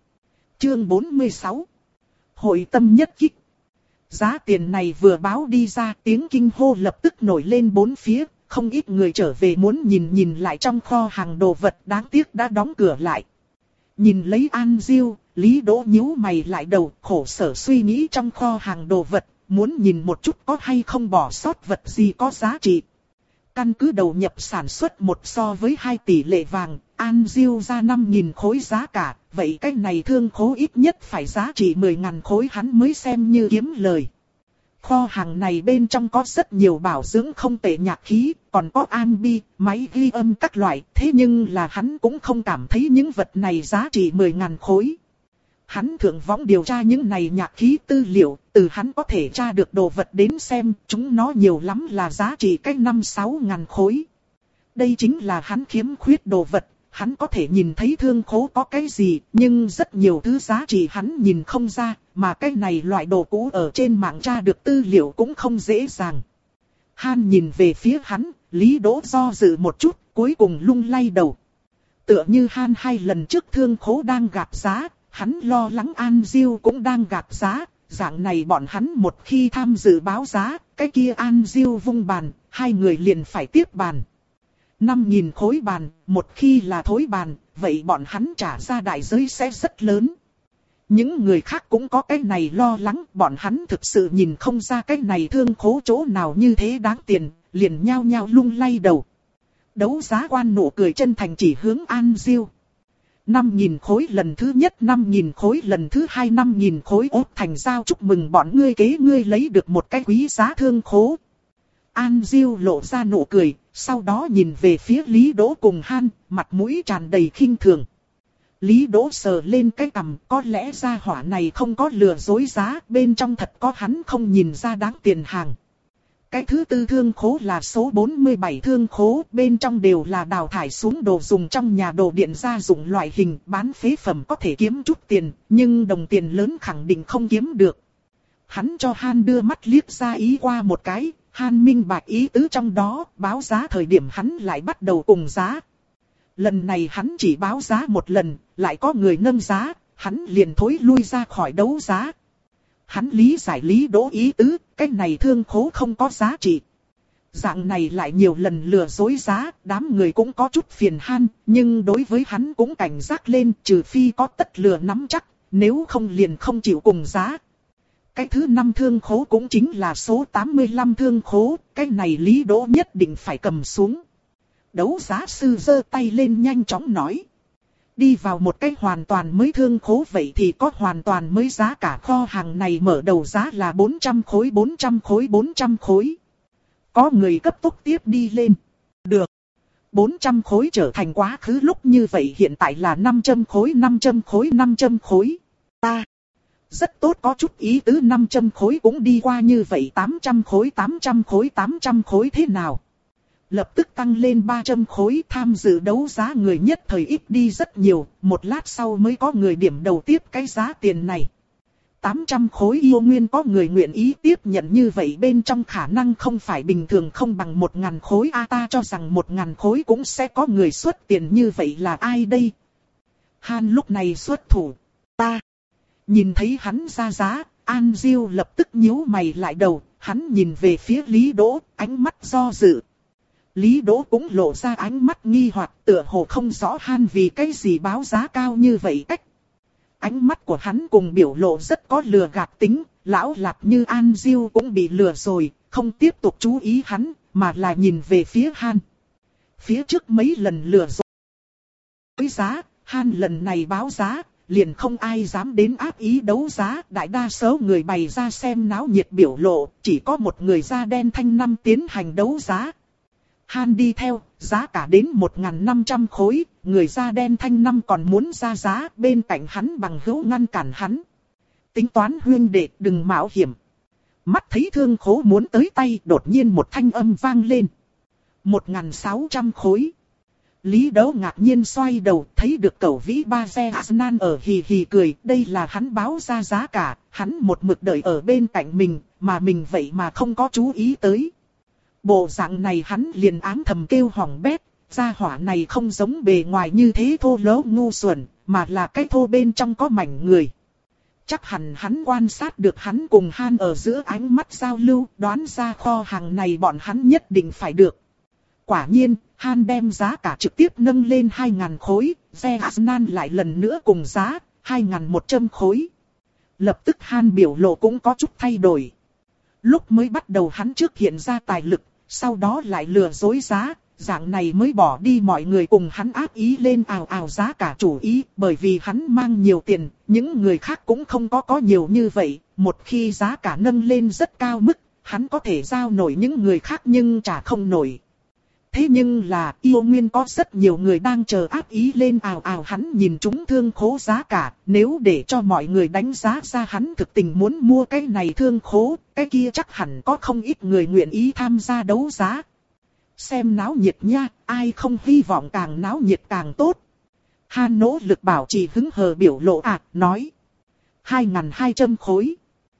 Chương bốn mươi sáu. Hội tâm nhất kích. Giá tiền này vừa báo đi ra, tiếng kinh hô lập tức nổi lên bốn phía, không ít người trở về muốn nhìn nhìn lại trong kho hàng đồ vật, đáng tiếc đã đóng cửa lại. Nhìn lấy An Diêu, Lý Đỗ nhíu mày lại đầu, khổ sở suy nghĩ trong kho hàng đồ vật, muốn nhìn một chút có hay không bỏ sót vật gì có giá trị. Căn cứ đầu nhập sản xuất một so với hai tỷ lệ vàng, An Diêu ra năm nghìn khối giá cả, vậy cái này thương khố ít nhất phải giá trị mười nghìn khối hắn mới xem như kiếm lời. Kho hàng này bên trong có rất nhiều bảo dưỡng không tệ nhạc khí, còn có ambi, máy ghi âm các loại, thế nhưng là hắn cũng không cảm thấy những vật này giá trị mười nghìn khối. Hắn thượng võng điều tra những này nhạc khí tư liệu, từ hắn có thể tra được đồ vật đến xem, chúng nó nhiều lắm là giá trị cách năm sáu ngàn khối. Đây chính là hắn khiếm khuyết đồ vật, hắn có thể nhìn thấy thương khố có cái gì, nhưng rất nhiều thứ giá trị hắn nhìn không ra, mà cái này loại đồ cũ ở trên mạng tra được tư liệu cũng không dễ dàng. Han nhìn về phía hắn, Lý Đỗ do dự một chút, cuối cùng lung lay đầu. Tựa như Han hai lần trước thương khố đang gạt giá, hắn lo lắng An Diêu cũng đang gạt giá, dạng này bọn hắn một khi tham dự báo giá, cái kia An Diêu vung bàn, hai người liền phải tiếp bàn. năm nghìn khối bàn, một khi là thối bàn, vậy bọn hắn trả ra đại giới sẽ rất lớn. Những người khác cũng có cái này lo lắng, bọn hắn thực sự nhìn không ra cái này thương khố chỗ nào như thế đáng tiền, liền nhao nhao lung lay đầu. Đấu giá quan nụ cười chân thành chỉ hướng An Diêu. năm nghìn khối lần thứ nhất, năm nghìn khối lần thứ hai, năm nghìn khối ốt thành giao, chúc mừng bọn ngươi kế ngươi lấy được một cái quý giá thương khố. An Diêu lộ ra nụ cười, sau đó nhìn về phía Lý Đỗ cùng Han, mặt mũi tràn đầy khinh thường. Lý Đỗ sờ lên cái cằm, có lẽ gia hỏa này không có lừa dối giá, bên trong thật có hắn không nhìn ra đáng tiền hàng. Cái thứ tư thương khố là số bốn mươi bảy thương khố, bên trong đều là đào thải xuống đồ dùng trong nhà, đồ điện gia dụng loại hình, bán phế phẩm có thể kiếm chút tiền, nhưng đồng tiền lớn khẳng định không kiếm được. Hắn cho Han đưa mắt liếc ra ý qua một cái, Han minh bạch ý tứ trong đó, báo giá thời điểm hắn lại bắt đầu cùng giá. Lần này hắn chỉ báo giá một lần, lại có người nâng giá, hắn liền thối lui ra khỏi đấu giá. Hắn lý giải Lý Đỗ ý tứ, cái này thương khố không có giá trị. Dạng này lại nhiều lần lừa dối giá, đám người cũng có chút phiền Han, nhưng đối với hắn cũng cảnh giác lên, trừ phi có tất lừa nắm chắc, nếu không liền không chịu cùng giá. Cái thứ năm thương khố cũng chính là số tám mươi lăm thương khố, cái này Lý Đỗ nhất định phải cầm xuống. Đấu giá sư giơ tay lên nhanh chóng nói. Đi vào một cái hoàn toàn mới thương khố, vậy thì có hoàn toàn mới giá cả. Kho hàng này mở đầu giá là bốn trăm khối, bốn trăm khối, bốn trăm khối. Có người cấp tốc tiếp đi lên. Được. bốn trăm khối trở thành quá khứ lúc như vậy, hiện tại là năm trăm khối, năm trăm khối, năm trăm khối. Ta. Rất tốt, có chút ý tứ, năm trăm khối cũng đi qua như vậy, tám trăm khối, tám trăm khối, tám trăm khối thế nào? Lập tức tăng lên ba trăm khối, tham dự đấu giá người nhất thời ít đi rất nhiều, một lát sau mới có người điểm đầu tiếp cái giá tiền này. tám trăm khối yêu nguyên có người nguyện ý tiếp nhận như vậy, bên trong khả năng không phải bình thường không bằng một ngàn khối. A ta cho rằng một ngàn khối cũng sẽ có người xuất tiền như vậy, là ai đây? Han lúc này xuất thủ. Ta. Nhìn thấy hắn ra giá, An Diêu lập tức nhíu mày lại đầu, hắn nhìn về phía Lý Đỗ, ánh mắt do dự. Lý Đỗ cũng lộ ra ánh mắt nghi hoặc, tựa hồ không rõ Han vì cái gì báo giá cao như vậy cách. Ánh mắt của hắn cùng biểu lộ rất có lừa gạt tính, lão lạp như An Diêu cũng bị lừa rồi, không tiếp tục chú ý hắn, mà là nhìn về phía Han. Phía trước mấy lần lừa dối giá, Han lần này báo giá, liền không ai dám đến áp ý đấu giá, đại đa số người bày ra xem náo nhiệt biểu lộ, chỉ có một người da đen thanh năm tiến hành đấu giá. Han đi theo, giá cả đến một nghìn năm trăm khối, người da đen thanh năm còn muốn ra giá, bên cạnh hắn bằng hữu ngăn cản hắn. Tính toán huyên đệ, đừng mạo hiểm. Mắt thấy thương khố muốn tới tay, đột nhiên một thanh âm vang lên. một nghìn sáu trăm khối. Lý Đỗ ngạc nhiên xoay đầu, thấy được cẩu vĩ ba xe Asnan ở hì hì cười, đây là hắn báo ra giá cả, hắn một mực đợi ở bên cạnh mình, mà mình vậy mà không có chú ý tới. Bộ dạng này hắn liền ám thầm kêu hỏng bét, gia hỏa này không giống bề ngoài như thế thô lỗ ngu xuẩn, mà là cái thô bên trong có mảnh người. Chắc hẳn hắn quan sát được hắn cùng Han ở giữa ánh mắt giao lưu, đoán ra kho hàng này bọn hắn nhất định phải được. Quả nhiên, Han đem giá cả trực tiếp nâng lên hai nghìn khối, xe Asnan lại lần nữa cùng giá, hai nghìn một trăm khối. Lập tức Han biểu lộ cũng có chút thay đổi. Lúc mới bắt đầu hắn trước hiện ra tài lực, sau đó lại lừa dối giá, dạng này mới bỏ đi mọi người cùng hắn áp ý lên ào ào giá cả chủ ý, bởi vì hắn mang nhiều tiền, những người khác cũng không có có nhiều như vậy, một khi giá cả nâng lên rất cao mức, hắn có thể giao nổi những người khác nhưng trả không nổi. Thế nhưng là yêu nguyên có rất nhiều người đang chờ áp ý lên ào ào, hắn nhìn chúng thương khố giá cả, nếu để cho mọi người đánh giá ra hắn thực tình muốn mua cái này thương khố, cái kia chắc hẳn có không ít người nguyện ý tham gia đấu giá. Xem náo nhiệt nha, ai không hy vọng càng náo nhiệt càng tốt. Han nỗ lực bảo trì hứng hờ biểu lộ à, nói. hai nghìn hai trăm khối.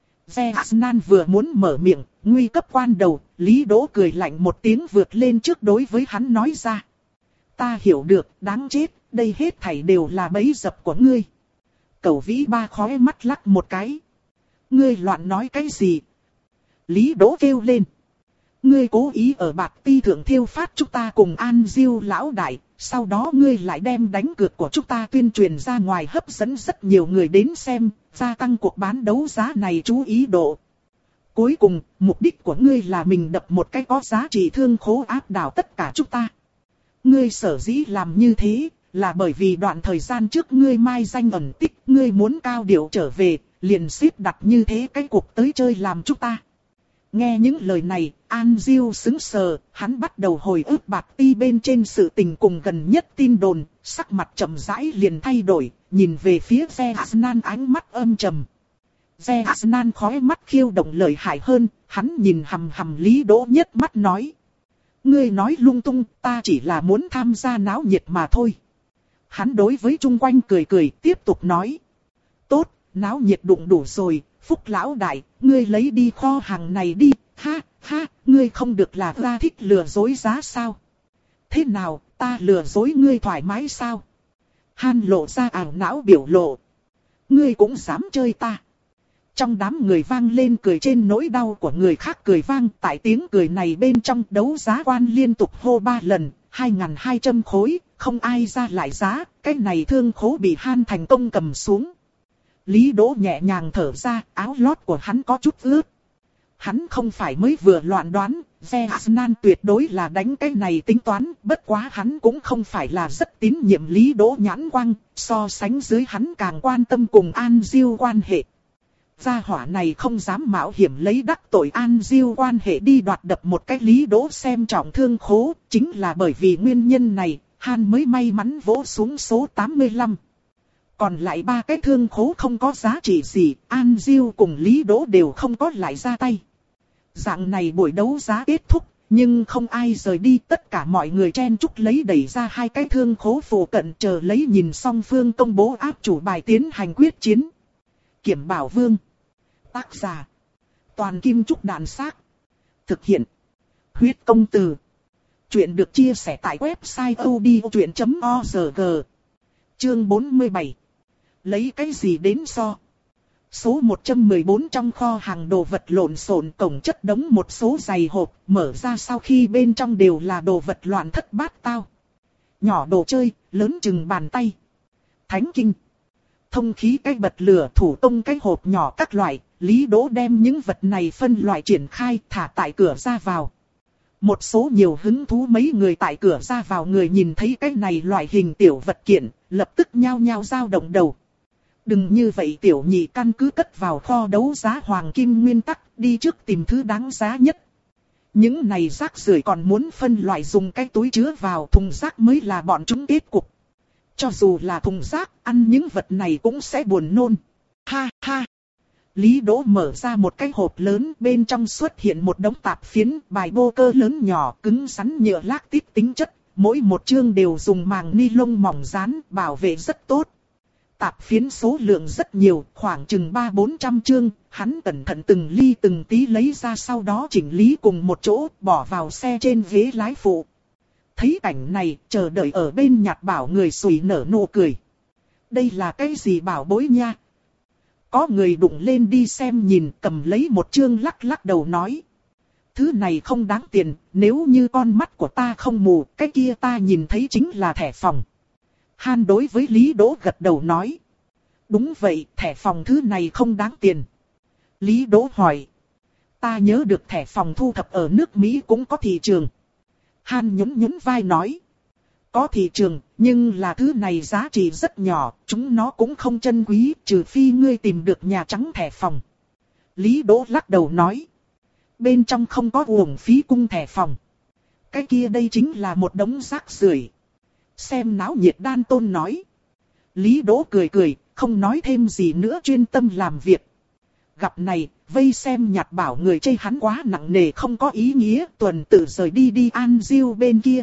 Zehanan vừa muốn mở miệng, nguy cấp quan đầu, Lý Đỗ cười lạnh một tiếng vượt lên trước đối với hắn nói ra. Ta hiểu được, đáng chết, đây hết thảy đều là bẫy dập của ngươi. Cẩu Vĩ Ba khóe mắt lắc một cái. Ngươi loạn nói cái gì? Lý Đỗ kêu lên. Ngươi cố ý ở bạc ti thượng thiêu phát chúng ta cùng An Diêu lão đại, sau đó ngươi lại đem đánh cược của chúng ta tuyên truyền ra ngoài hấp dẫn rất nhiều người đến xem, gia tăng cuộc bán đấu giá này chú ý độ. Cuối cùng, mục đích của ngươi là mình đập một cái có giá trị thương khố áp đảo tất cả chúng ta. Ngươi sở dĩ làm như thế, là bởi vì đoạn thời gian trước ngươi mai danh ẩn tích, ngươi muốn cao điệu trở về, liền xếp đặt như thế cái cuộc tới chơi làm chúng ta. Nghe những lời này, An Diêu sững sờ, hắn bắt đầu hồi ức bạc ti bên trên sự tình cùng gần nhất tin đồn, sắc mặt chậm rãi liền thay đổi, nhìn về phía Zehanan ánh mắt âm trầm. Zehanan khóe mắt khiêu động lợi hại hơn, hắn nhìn hằm hằm Lý Đỗ nhất mắt nói. Ngươi nói lung tung, ta chỉ là muốn tham gia náo nhiệt mà thôi. Hắn đối với chung quanh cười cười, tiếp tục nói. Tốt, náo nhiệt đụng đủ rồi, Phúc lão đại, ngươi lấy đi kho hàng này đi, ha, ha, ngươi không được là ra thích lừa dối giá sao? Thế nào, ta lừa dối ngươi thoải mái sao? Han lộ ra ảo não biểu lộ. Ngươi cũng dám chơi ta. Trong đám người vang lên cười trên nỗi đau của người khác cười vang, tại tiếng cười này bên trong đấu giá quan liên tục hô ba lần, hai nghìn hai trăm khối, không ai ra lại giá, cái này thương khố bị Han thành công cầm xuống. Lý Đỗ nhẹ nhàng thở ra, áo lót của hắn có chút ướt. Hắn không phải mới vừa loạn đoán, Zehanan tuyệt đối là đánh cái này tính toán, bất quá hắn cũng không phải là rất tín nhiệm Lý Đỗ nhãn quang, so sánh dưới hắn càng quan tâm cùng An Diêu quan hệ. Gia hỏa này không dám mạo hiểm lấy đắc tội An Diêu quan hệ đi đoạt đập một cái Lý Đỗ xem trọng thương khố, chính là bởi vì nguyên nhân này, Han mới may mắn vỗ xuống số tám mươi lăm. Còn lại ba cái thương khố không có giá trị gì, An Diêu cùng Lý Đỗ đều không có lại ra tay. Dạng này buổi đấu giá kết thúc, nhưng không ai rời đi, tất cả mọi người chen chúc lấy đẩy ra hai cái thương khố phụ cận chờ lấy nhìn song phương công bố áp chủ bài tiến hành quyết chiến. Kiểm Bảo Vương. Tác giả. Toàn Kim Trúc Đạn Xác. Thực hiện. Huyết Công Từ. Chuyện được chia sẻ tại website odchuyện chấm org. Chương bốn mươi bảy. Lấy cái gì đến so? Số một trăm mười bốn trong kho hàng đồ vật lộn xộn, cổng chất đống một số giày hộp, mở ra sau khi bên trong đều là đồ vật loạn thất bát tao. Nhỏ đồ chơi, lớn chừng bàn tay. Thánh kinh. Thông khí cái bật lửa, thủ công cái hộp nhỏ các loại, Lý Đỗ đem những vật này phân loại triển khai thả tại cửa ra vào. Một số nhiều hứng thú mấy người tại cửa ra vào người nhìn thấy cái này loại hình tiểu vật kiện, lập tức nhao nhao dao động đầu. Đừng như vậy tiểu nhị, căn cứ cất vào kho đấu giá hoàng kim nguyên tắc, đi trước tìm thứ đáng giá nhất. Những này rác rưởi còn muốn phân loại dùng cái túi chứa vào thùng rác mới là bọn chúng kết cục. Cho dù là thùng rác, ăn những vật này cũng sẽ buồn nôn. Ha ha! Lý Đỗ mở ra một cái hộp lớn, bên trong xuất hiện một đống tạp phiến, bài bô cơ lớn nhỏ, cứng rắn nhựa lác tít tính chất. Mỗi một chương đều dùng màng ni lông mỏng dán, bảo vệ rất tốt. Tạp phiến số lượng rất nhiều, khoảng chừng ba bốn trăm chương, hắn cẩn thận từng ly từng tí lấy ra, sau đó chỉnh lý cùng một chỗ, bỏ vào xe trên ghế lái phụ. Thấy cảnh này, chờ đợi ở bên nhạt bảo người sùi nở nụ cười. Đây là cái gì bảo bối nha? Có người đụng lên đi xem nhìn, cầm lấy một chương lắc lắc đầu nói. Thứ này không đáng tiền, nếu như con mắt của ta không mù, cái kia ta nhìn thấy chính là thẻ phòng. Han đối với Lý Đỗ gật đầu nói. Đúng vậy, thẻ phòng thứ này không đáng tiền. Lý Đỗ hỏi. Ta nhớ được thẻ phòng thu thập ở nước Mỹ cũng có thị trường. Han nhún nhún vai nói. Có thị trường, nhưng là thứ này giá trị rất nhỏ, chúng nó cũng không chân quý, trừ phi ngươi tìm được Nhà Trắng thẻ phòng. Lý Đỗ lắc đầu nói. Bên trong không có uổng phí cung thẻ phòng. Cái kia đây chính là một đống rác rưởi. Xem náo nhiệt Đan Tôn nói. Lý Đỗ cười cười, không nói thêm gì nữa, chuyên tâm làm việc. Gặp này, vây xem nhặt bảo người chê hắn quá nặng nề không có ý nghĩa, tuần tự rời đi đi An Diêu bên kia.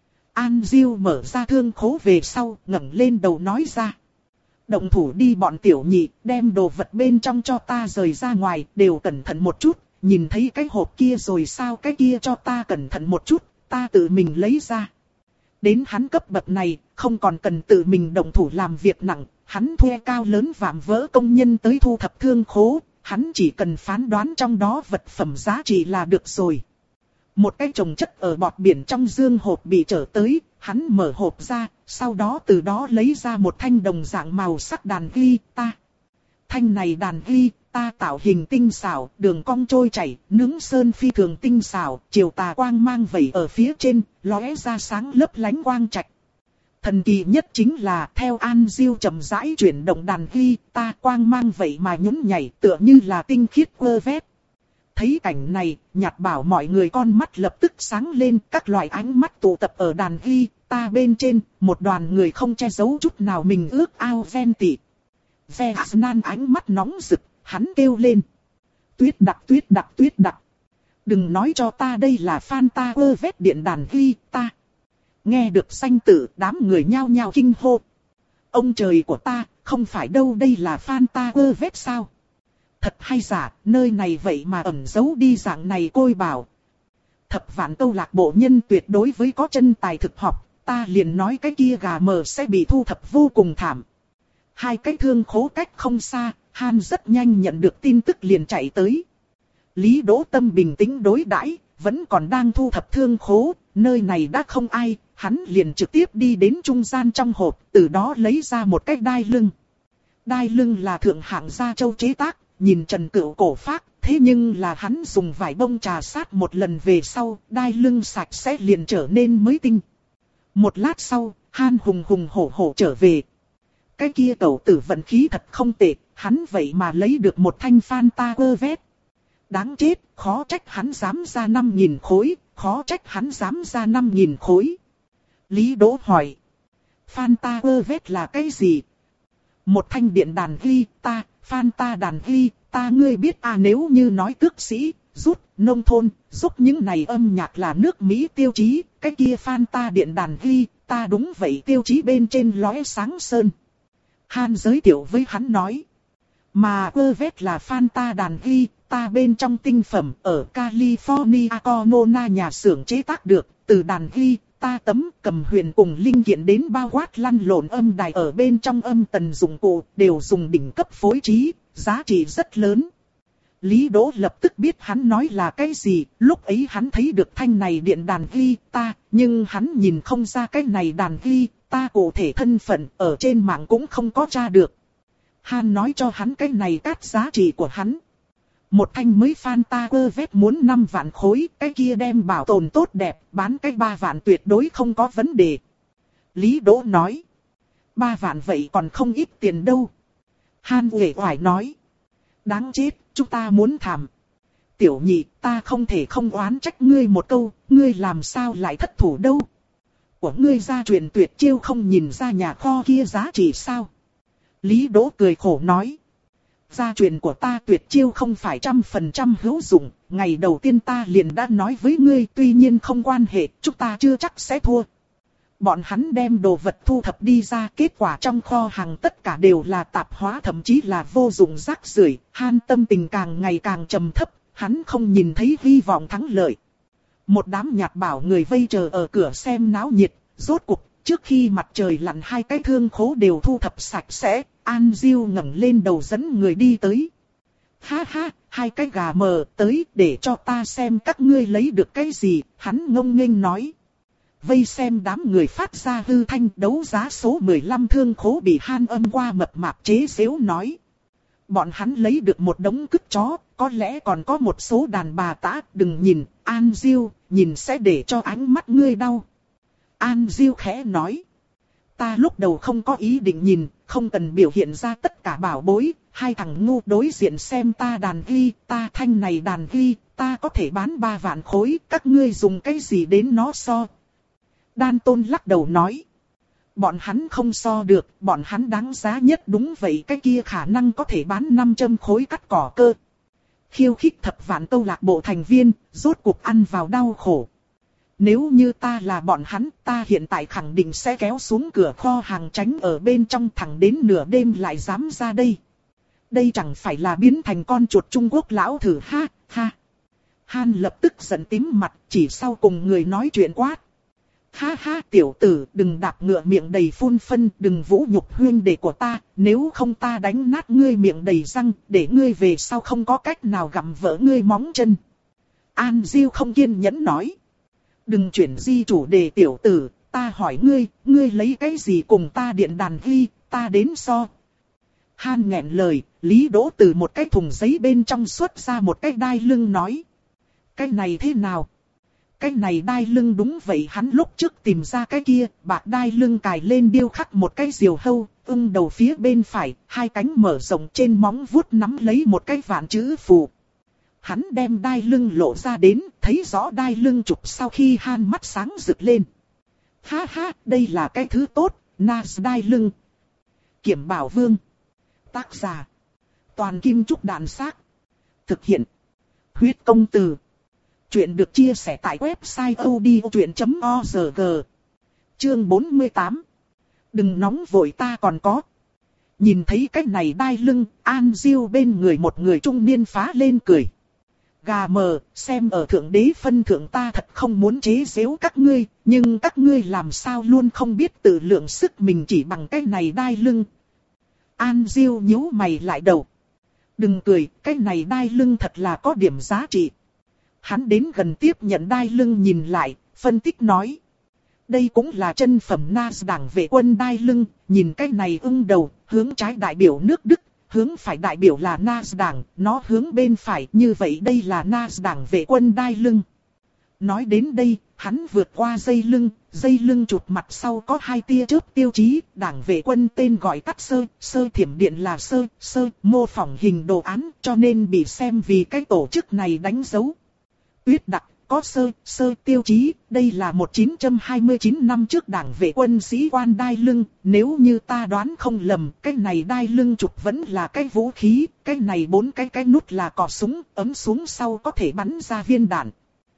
An Diêu mở ra thương khố về sau, ngẩng lên đầu nói ra. Động thủ đi bọn tiểu nhị, đem đồ vật bên trong cho ta rời ra ngoài, đều cẩn thận một chút, nhìn thấy cái hộp kia rồi sao, cái kia cho ta cẩn thận một chút, ta tự mình lấy ra. Đến hắn cấp bậc này, không còn cần tự mình động thủ làm việc nặng, hắn thuê cao lớn vạm vỡ công nhân tới thu thập thương khố, hắn chỉ cần phán đoán trong đó vật phẩm giá trị là được rồi. Một cái trồng chất ở bọt biển trong dương hộp bị trở tới, hắn mở hộp ra, sau đó từ đó lấy ra một thanh đồng dạng màu sắc đàn guitar. Thanh này đàn guitar tạo hình tinh xảo, đường cong trôi chảy, nướng sơn phi thường tinh xảo, chiều tà quang mang vẩy ở phía trên, lóe ra sáng lấp lánh quang trạch. Thần kỳ nhất chính là theo An Diêu chậm rãi chuyển động đàn guitar, quang mang vậy mà nhún nhảy tựa như là tinh khiết quơ vét. Thấy cảnh này, nhặt bảo mọi người con mắt lập tức sáng lên, các loại ánh mắt tụ tập ở đàn guitar bên trên, một đoàn người không che giấu chút nào mình ước ao ven tị. Ve nan ánh mắt nóng rực, hắn kêu lên. Tuyết đặc tuyết đặc tuyết đặc. Đừng nói cho ta đây là Fanta quơ vét điện đàn guitar. Nghe được danh tự, đám người nhao nhao kinh hô. Ông trời của ta, không phải đâu, đây là Fanta quơ vét sao? Thật hay giả, nơi này vậy mà ẩn giấu đi dạng này côi bảo. Thập vạn câu lạc bộ nhân tuyệt đối với có chân tài thực học, ta liền nói cái kia gà mờ sẽ bị thu thập vô cùng thảm. Hai cái thương khố cách không xa, Han rất nhanh nhận được tin tức liền chạy tới. Lý Đỗ tâm bình tĩnh đối đãi, vẫn còn đang thu thập thương khố, nơi này đã không ai, hắn liền trực tiếp đi đến trung gian trong hộp, từ đó lấy ra một cái đai lưng. Đai lưng là thượng hạng gia châu chế tác, nhìn trần cửu cổ phác, thế nhưng là hắn dùng vải bông trà sát một lần về sau, đai lưng sạch sẽ liền trở nên mới tinh. Một lát sau, Han hùng hùng hổ hổ trở về. Cái kia cẩu tử vận khí thật không tệ, hắn vậy mà lấy được một thanh Fanta quơ vét. Đáng chết, khó trách hắn dám ra năm nghìn khối, khó trách hắn dám ra năm nghìn khối. Lý Đỗ hỏi. Fanta quơ vét là cái gì? Một thanh điện đàn guitar, Fanta đàn guitar, ngươi biết à, nếu như nói tước sĩ, rút, nông thôn, giúp những này âm nhạc là nước Mỹ tiêu chí, cái kia Fanta điện đàn guitar đúng vậy, tiêu chí bên trên lóe sáng sơn. Han giới thiệu với hắn nói. Mà quơ vét là Fanta đàn guitar bên trong tinh phẩm ở California Corona nhà xưởng chế tác được, từ đàn guitar tấm cầm huyền cùng linh kiện đến bao quát lăn lộn âm đài ở bên trong âm tần dụng cụ đều dùng đỉnh cấp phối trí, giá trị rất lớn. Lý Đỗ lập tức biết hắn nói là cái gì, lúc ấy hắn thấy được thanh này điện đàn guitar, nhưng hắn nhìn không ra cái này đàn guitar cụ thể thân phận, ở trên mạng cũng không có tra được. Han nói cho hắn cái này cát giá trị của hắn. Một thanh mới Fanta quơ vét muốn năm vạn khối, cái kia đem bảo tồn tốt đẹp, bán cái ba vạn tuyệt đối không có vấn đề. Lý Đỗ nói. Ba vạn vậy còn không ít tiền đâu. Han uể oải nói. Đáng chết, chúng ta muốn thảm. Tiểu nhị, ta không thể không oán trách ngươi một câu, ngươi làm sao lại thất thủ đâu. Của ngươi gia truyền tuyệt chiêu không nhìn ra nhà kho kia giá trị sao? Lý Đỗ cười khổ nói. Gia truyền của ta tuyệt chiêu không phải trăm phần trăm hữu dụng, ngày đầu tiên ta liền đã nói với ngươi, tuy nhiên không quan hệ, chúng ta chưa chắc sẽ thua. Bọn hắn đem đồ vật thu thập đi ra, kết quả trong kho hàng tất cả đều là tạp hóa, thậm chí là vô dụng rác rưởi. Han tâm tình càng ngày càng trầm thấp, hắn không nhìn thấy hy vọng thắng lợi. Một đám nhặt bảo người vây chờ ở cửa xem náo nhiệt, rốt cuộc, trước khi mặt trời lặn hai cái thương khố đều thu thập sạch sẽ, An Diêu ngẩng lên đầu dẫn người đi tới. Ha ha, hai cái gà mờ tới để cho ta xem các ngươi lấy được cái gì, hắn ngông nghênh nói. Vây xem đám người phát ra hư thanh, đấu giá số mười lăm thương khố bị Han âm qua mập mạp chế xếu nói. Bọn hắn lấy được một đống cứt chó, có lẽ còn có một số đàn bà tã, đừng nhìn, An Diêu, nhìn sẽ để cho ánh mắt ngươi đau. An Diêu khẽ nói. Ta lúc đầu không có ý định nhìn, không cần biểu hiện ra tất cả bảo bối, hai thằng ngu đối diện xem ta đàn ghi, ta thanh này đàn ghi, ta có thể bán ba vạn khối, các ngươi dùng cái gì đến nó so. Đan Tôn lắc đầu nói. Bọn hắn không so được, bọn hắn đáng giá nhất đúng vậy, cái kia khả năng có thể bán năm trăm khối cắt cỏ cơ. Khiêu khích thập vạn câu lạc bộ thành viên, rốt cuộc ăn vào đau khổ. Nếu như ta là bọn hắn, ta hiện tại khẳng định sẽ kéo xuống cửa kho hàng tránh ở bên trong, thẳng đến nửa đêm lại dám ra đây. Đây chẳng phải là biến thành con chuột Trung Quốc lão thử ha, ha. Han lập tức giận tím mặt, chỉ sau cùng người nói chuyện quát. Ha ha tiểu tử, đừng đạp ngựa miệng đầy phun phân, đừng vũ nhục huynh đệ của ta, nếu không ta đánh nát ngươi miệng đầy răng, để ngươi về sau không có cách nào gặm vỡ ngươi móng chân. An Diêu không kiên nhẫn nói. Đừng chuyển di chủ đề tiểu tử, ta hỏi ngươi, ngươi lấy cái gì cùng ta điện đàn ghi, ta đến so. Han nghẹn lời, Lý Đỗ từ một cái thùng giấy bên trong xuất ra một cái đai lưng nói. Cái này thế nào? Cái này đai lưng đúng vậy, hắn lúc trước tìm ra cái kia, bạc đai lưng cài lên điêu khắc một cái diều hâu, ưng đầu phía bên phải, hai cánh mở rộng trên móng vuốt nắm lấy một cái vạn chữ phù. Hắn đem đai lưng lộ ra đến, thấy rõ đai lưng chụp sau khi Han mắt sáng rực lên. Ha ha, đây là cái thứ tốt, Nas đai lưng. Kiểm Bảo Vương. Tác giả. Toàn Kim Trúc Đạn Xác. Thực hiện. Huyết Công Từ. Chuyện được chia sẻ tại website odchuyện chấm org. Chương bốn mươi tám. Đừng nóng vội, ta còn có. Nhìn thấy cái này đai lưng, An Diêu bên người một người trung niên phá lên cười. Gà mờ, xem ở thượng đế phân thượng ta thật không muốn chế giễu các ngươi, nhưng các ngươi làm sao luôn không biết tự lượng sức mình chỉ bằng cái này đai lưng. An Diêu nhíu mày lại đầu. Đừng cười, cái này đai lưng thật là có điểm giá trị. Hắn đến gần tiếp nhận đai lưng nhìn lại, phân tích nói. Đây cũng là chân phẩm Nas đảng vệ quân đai lưng, nhìn cái này ưng đầu, hướng trái đại biểu nước Đức, hướng phải đại biểu là Nas đảng, nó hướng bên phải, như vậy đây là Nas đảng vệ quân đai lưng. Nói đến đây, hắn vượt qua dây lưng, dây lưng chụp mặt sau có hai tia chớp tiêu chí, đảng vệ quân tên gọi tắt sơ, sơ thiểm điện là sơ, sơ, mô phỏng hình đồ án, cho nên bị xem vì cái tổ chức này đánh dấu. Tuyết đặc, có sơ, sơ tiêu chí, đây là một nghìn chín trăm hai mươi chín năm trước đảng vệ quân sĩ quan đai lưng, nếu như ta đoán không lầm, cái này đai lưng trục vẫn là cái vũ khí, cái này bốn cái cái nút là cò súng, ấm xuống sau có thể bắn ra viên đạn.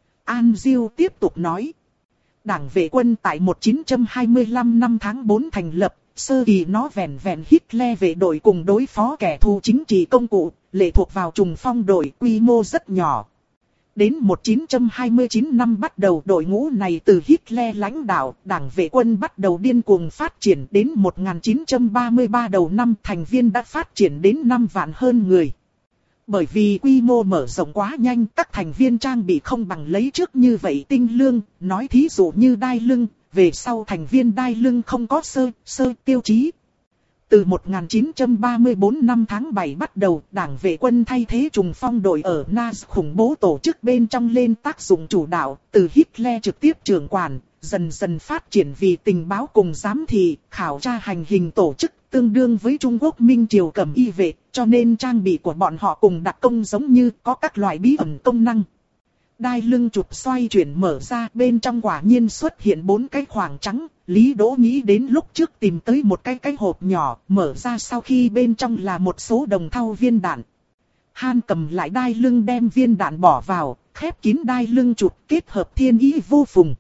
An Diêu tiếp tục nói, đảng vệ quân tại một nghìn chín trăm hai mươi lăm năm tháng tư thành lập, sơ kỳ nó vẹn vẹn Hitler vệ đội cùng đối phó kẻ thù chính trị công cụ, lệ thuộc vào trùng phong đội, quy mô rất nhỏ. Đến một nghìn chín trăm hai mươi chín năm bắt đầu, đội ngũ này từ Hitler lãnh đạo, đảng vệ quân bắt đầu điên cuồng phát triển, đến một nghìn chín trăm ba mươi ba đầu năm thành viên đã phát triển đến năm vạn hơn người. Bởi vì quy mô mở rộng quá nhanh, các thành viên trang bị không bằng lấy trước như vậy tinh lương, nói thí dụ như đai lưng, về sau thành viên đai lưng không có sơ, sơ tiêu chí. Từ một nghìn chín trăm ba mươi tư năm tháng bảy bắt đầu, đảng vệ quân thay thế trùng phong đội ở Nas khủng bố tổ chức bên trong lên tác dụng chủ đạo, từ Hitler trực tiếp trưởng quản, dần dần phát triển vì tình báo cùng giám thị, khảo tra hành hình tổ chức, tương đương với Trung Quốc Minh Triều cẩm y vệ, cho nên trang bị của bọn họ cùng đặc công giống như có các loại bí ẩn công năng. Đai lưng chụp xoay chuyển mở ra, bên trong quả nhiên xuất hiện bốn cái khoảng trắng. Lý Đỗ nghĩ đến lúc trước tìm tới một cái cái hộp nhỏ, mở ra sau khi bên trong là một số đồng thau viên đạn. Han cầm lại đai lưng đem viên đạn bỏ vào, khép kín đai lưng chụp kết hợp thiên ý vô phùng.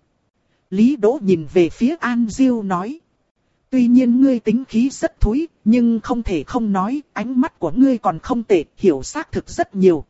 Lý Đỗ nhìn về phía An Diêu nói. Tuy nhiên ngươi tính khí rất thúi, nhưng không thể không nói, ánh mắt của ngươi còn không tệ, hiểu xác thực rất nhiều.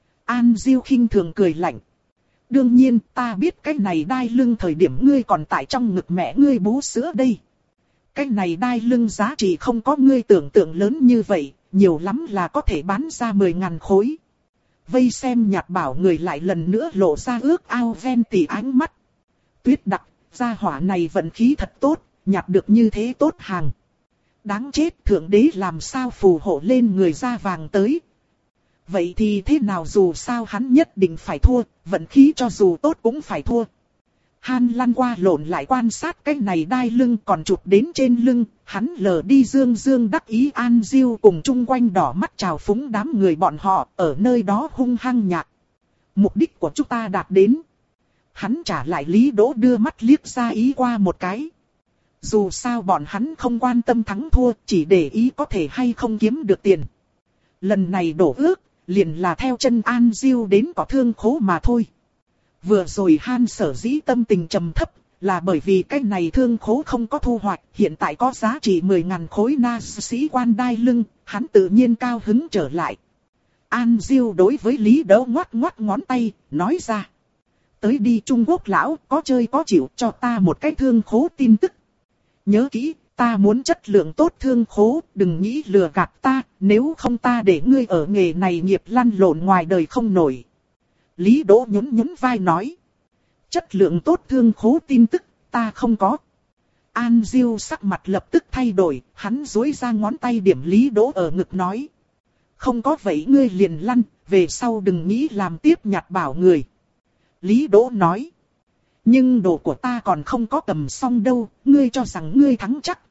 An Diêu khinh thường cười lạnh. Đương nhiên, ta biết cái này đai lưng thời điểm ngươi còn tại trong ngực mẹ ngươi bú sữa đây. Cái này đai lưng giá trị không có ngươi tưởng tượng lớn như vậy, nhiều lắm là có thể bán ra mười ngàn khối. Vây xem nhạt bảo người lại lần nữa lộ ra ước ao ven tỉ ánh mắt. Tuyết đặc, gia hỏa này vận khí thật tốt, nhặt được như thế tốt hàng. Đáng chết, thượng đế làm sao phù hộ lên người da vàng tới. Vậy thì thế nào, dù sao hắn nhất định phải thua, vận khí cho dù tốt cũng phải thua. Han lăn qua lộn lại quan sát cái này đai lưng còn chụp đến trên lưng, hắn lờ đi dương dương đắc ý An Diêu cùng chung quanh đỏ mắt chào phúng đám người bọn họ ở nơi đó hung hăng nhạc. Mục đích của chúng ta đạt đến. Hắn trả lại Lý Đỗ đưa mắt liếc ra ý qua một cái. Dù sao bọn hắn không quan tâm thắng thua, chỉ để ý có thể hay không kiếm được tiền. Lần này đổ ước, liền là theo chân An Diêu đến cỏ thương khố mà thôi. Vừa rồi Han sở dĩ tâm tình trầm thấp, là bởi vì cái này thương khố không có thu hoạch, hiện tại có giá trị mười ngàn khối na sĩ quan đai lưng, hắn tự nhiên cao hứng trở lại. An Diêu đối với Lý Đỗ ngoắc ngoắc ngón tay, nói ra. Tới đi Trung Quốc lão, có chơi có chịu, cho ta một cái thương khố tin tức. Nhớ kỹ, ta muốn chất lượng tốt thương khố, đừng nghĩ lừa gạt ta, nếu không ta để ngươi ở nghề này nghiệp lăn lộn ngoài đời không nổi. Lý Đỗ nhún nhún vai nói. Chất lượng tốt thương khố tin tức, ta không có. An Diêu sắc mặt lập tức thay đổi, hắn duỗi ra ngón tay điểm Lý Đỗ ở ngực nói. Không có vậy ngươi liền lăn, về sau đừng nghĩ làm tiếp nhặt bảo người. Lý Đỗ nói. Nhưng đồ của ta còn không có cầm xong đâu, ngươi cho rằng ngươi thắng chắc.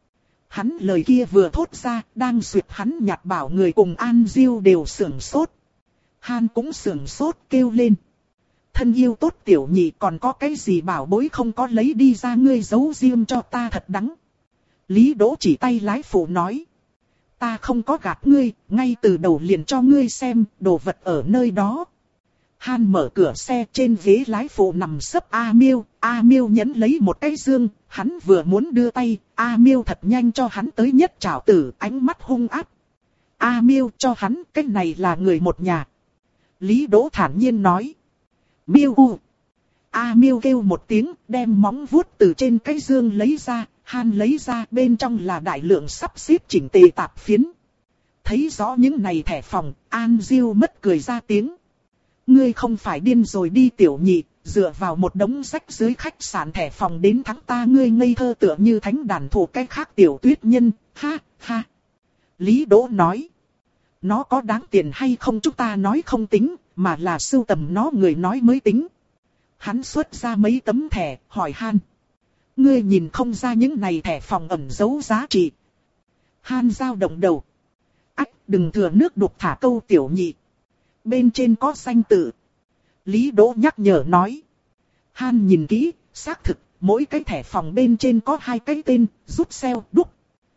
Hắn lời kia vừa thốt ra, đang duyệt hắn nhặt bảo người cùng An Diêu đều sưởng sốt. Han cũng sưởng sốt kêu lên. Thân yêu tốt tiểu nhị, còn có cái gì bảo bối không có lấy đi ra, ngươi giấu riêng cho ta thật đắng. Lý Đỗ chỉ tay lái phụ nói. Ta không có gạt ngươi, ngay từ đầu liền cho ngươi xem, đồ vật ở nơi đó. Han mở cửa xe, trên ghế lái phụ nằm sấp A Miêu, A Miêu nhấn lấy một cái dương, hắn vừa muốn đưa tay, A Miêu thật nhanh cho hắn tới nhất trảo tử, ánh mắt hung ác. A Miêu cho hắn, cái này là người một nhà. Lý Đỗ thản nhiên nói. Miêu u. A Miêu kêu một tiếng, đem móng vuốt từ trên cái dương lấy ra, Han lấy ra, bên trong là đại lượng sắp xếp chỉnh tề tạp phiến. Thấy rõ những này thẻ phòng, An Diêu mất cười ra tiếng. Ngươi không phải điên rồi đi tiểu nhị, dựa vào một đống rách dưới khách sạn thẻ phòng đến thắng ta, ngươi ngây thơ tựa như thánh đàn thủ cái khác tiểu tuyết nhân, ha, ha. Lý Đỗ nói. Nó có đáng tiền hay không chúng ta nói không tính, mà là sưu tầm nó người nói mới tính. Hắn xuất ra mấy tấm thẻ, hỏi Han. Ngươi nhìn không ra những này thẻ phòng ẩn giấu giá trị. Han dao động đầu. Ách, đừng thừa nước đục thả câu tiểu nhị. Bên trên có danh tự. Lý Đỗ nhắc nhở nói. Han nhìn kỹ, xác thực, mỗi cái thẻ phòng bên trên có hai cái tên, rút xeo, đúc.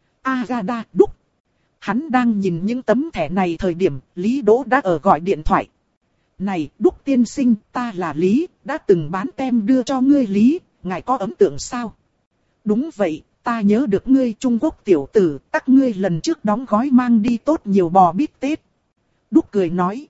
Agada, đúc. Hắn đang nhìn những tấm thẻ này thời điểm, Lý Đỗ đã ở gọi điện thoại. Này, Đúc tiên sinh, ta là Lý, đã từng bán tem đưa cho ngươi Lý, ngài có ấn tượng sao? Đúng vậy, ta nhớ được ngươi Trung Quốc tiểu tử, các ngươi lần trước đóng gói mang đi tốt nhiều bò bít tết. Đúc cười nói.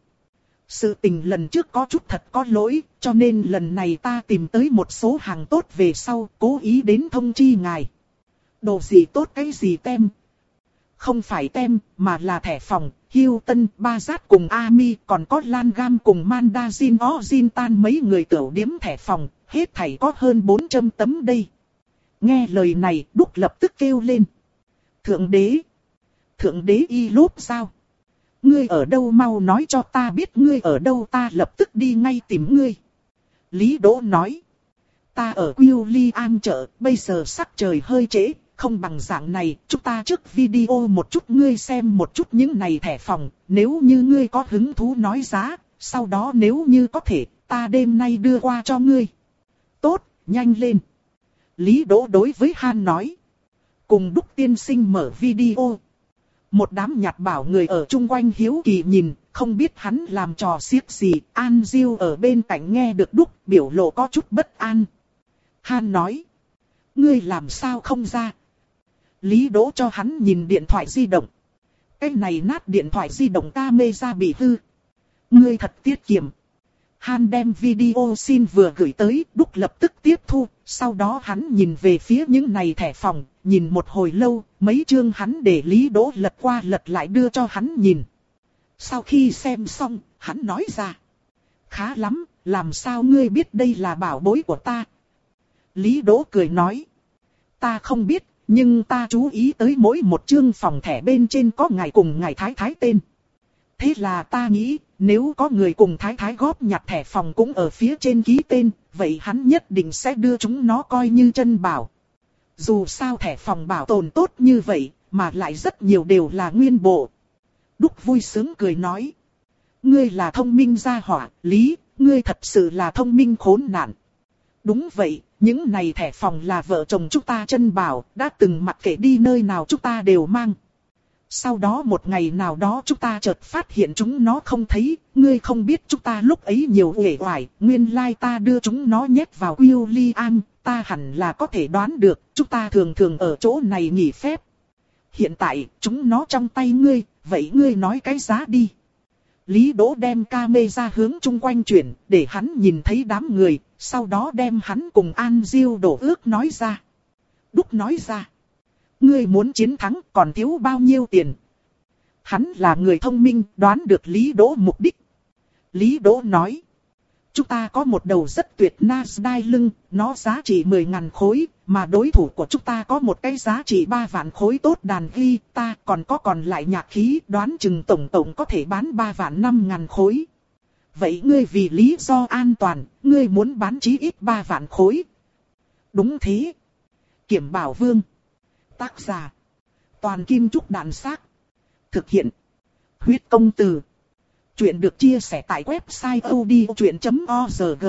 Sự tình lần trước có chút thật có lỗi, cho nên lần này ta tìm tới một số hàng tốt về sau, cố ý đến thông chi ngài. Đồ gì tốt cái gì tem? Không phải tem, mà là thẻ phòng, Hilton, Bazat cùng Ami, còn có Lan Gam cùng Mandazin Ozin Tan mấy người tiểu điếm thẻ phòng, hết thảy có hơn bốn trăm tấm đây. Nghe lời này, Đúc lập tức kêu lên. Thượng đế! Thượng đế y lốp sao? Ngươi ở đâu mau nói cho ta biết ngươi ở đâu, ta lập tức đi ngay tìm ngươi. Lý Đỗ nói. Ta ở William chợ, bây giờ sắc trời hơi trễ, không bằng dạng này, chúng ta trước video một chút ngươi xem một chút những này thẻ phòng, nếu như ngươi có hứng thú nói giá, sau đó nếu như có thể, ta đêm nay đưa qua cho ngươi. Tốt, nhanh lên. Lý Đỗ đối với Han nói. Cùng Đúc tiên sinh mở video. Một đám nhặt bảo người ở chung quanh hiếu kỳ nhìn, không biết hắn làm trò xiếc gì. An Diêu ở bên cạnh nghe được Đúc, biểu lộ có chút bất an. Han nói. Ngươi làm sao không ra? Lý Đỗ cho hắn nhìn điện thoại di động. Cái này nát điện thoại di động camera bị hư. Ngươi thật tiết kiệm. Han đem video xin vừa gửi tới, Đúc lập tức tiếp thu, sau đó hắn nhìn về phía những này thẻ phòng, nhìn một hồi lâu, mấy chương hắn để Lý Đỗ lật qua lật lại đưa cho hắn nhìn. Sau khi xem xong, hắn nói ra. Khá lắm, làm sao ngươi biết đây là bảo bối của ta? Lý Đỗ cười nói. Ta không biết, nhưng ta chú ý tới mỗi một chương phòng thẻ bên trên có ngài cùng ngài thái thái tên. Thế là ta nghĩ, nếu có người cùng Thái Thái góp nhặt thẻ phòng cũng ở phía trên ký tên, vậy hắn nhất định sẽ đưa chúng nó coi như chân bảo. Dù sao thẻ phòng bảo tồn tốt như vậy, mà lại rất nhiều đều là nguyên bộ. Đúc vui sướng cười nói. Ngươi là thông minh gia hỏa, Lý, ngươi thật sự là thông minh khốn nạn. Đúng vậy, những này thẻ phòng là vợ chồng chúng ta chân bảo, đã từng mặc kệ đi nơi nào chúng ta đều mang. Sau đó một ngày nào đó chúng ta chợt phát hiện chúng nó không thấy, ngươi không biết chúng ta lúc ấy nhiều uể oải, nguyên lai ta đưa chúng nó nhét vào William, ta hẳn là có thể đoán được, chúng ta thường thường ở chỗ này nghỉ phép. Hiện tại, chúng nó trong tay ngươi, vậy ngươi nói cái giá đi. Lý Đỗ đem camera hướng chung quanh chuyển, để hắn nhìn thấy đám người, sau đó đem hắn cùng An Diêu đổ ước nói ra. Đúc nói ra. Ngươi muốn chiến thắng còn thiếu bao nhiêu tiền? Hắn là người thông minh, đoán được Lý Đỗ mục đích. Lý Đỗ nói. Chúng ta có một đầu rất tuyệt Nasdaq lưng, nó giá trị mười ngàn khối, mà đối thủ của chúng ta có một cái giá trị ba vạn khối tốt đàn ghi, ta còn có còn lại nhạc khí, đoán chừng tổng tổng có thể bán ba vạn năm ngàn khối. Vậy ngươi vì lý do an toàn, ngươi muốn bán chí ít ba vạn khối. Đúng thế. Kiểm Bảo Vương. Tác giả. Toàn Kim Trúc Đạn Xác. Thực hiện. Huyết Công Từ. Chuyện được chia sẻ tại website odchuyện chấm org.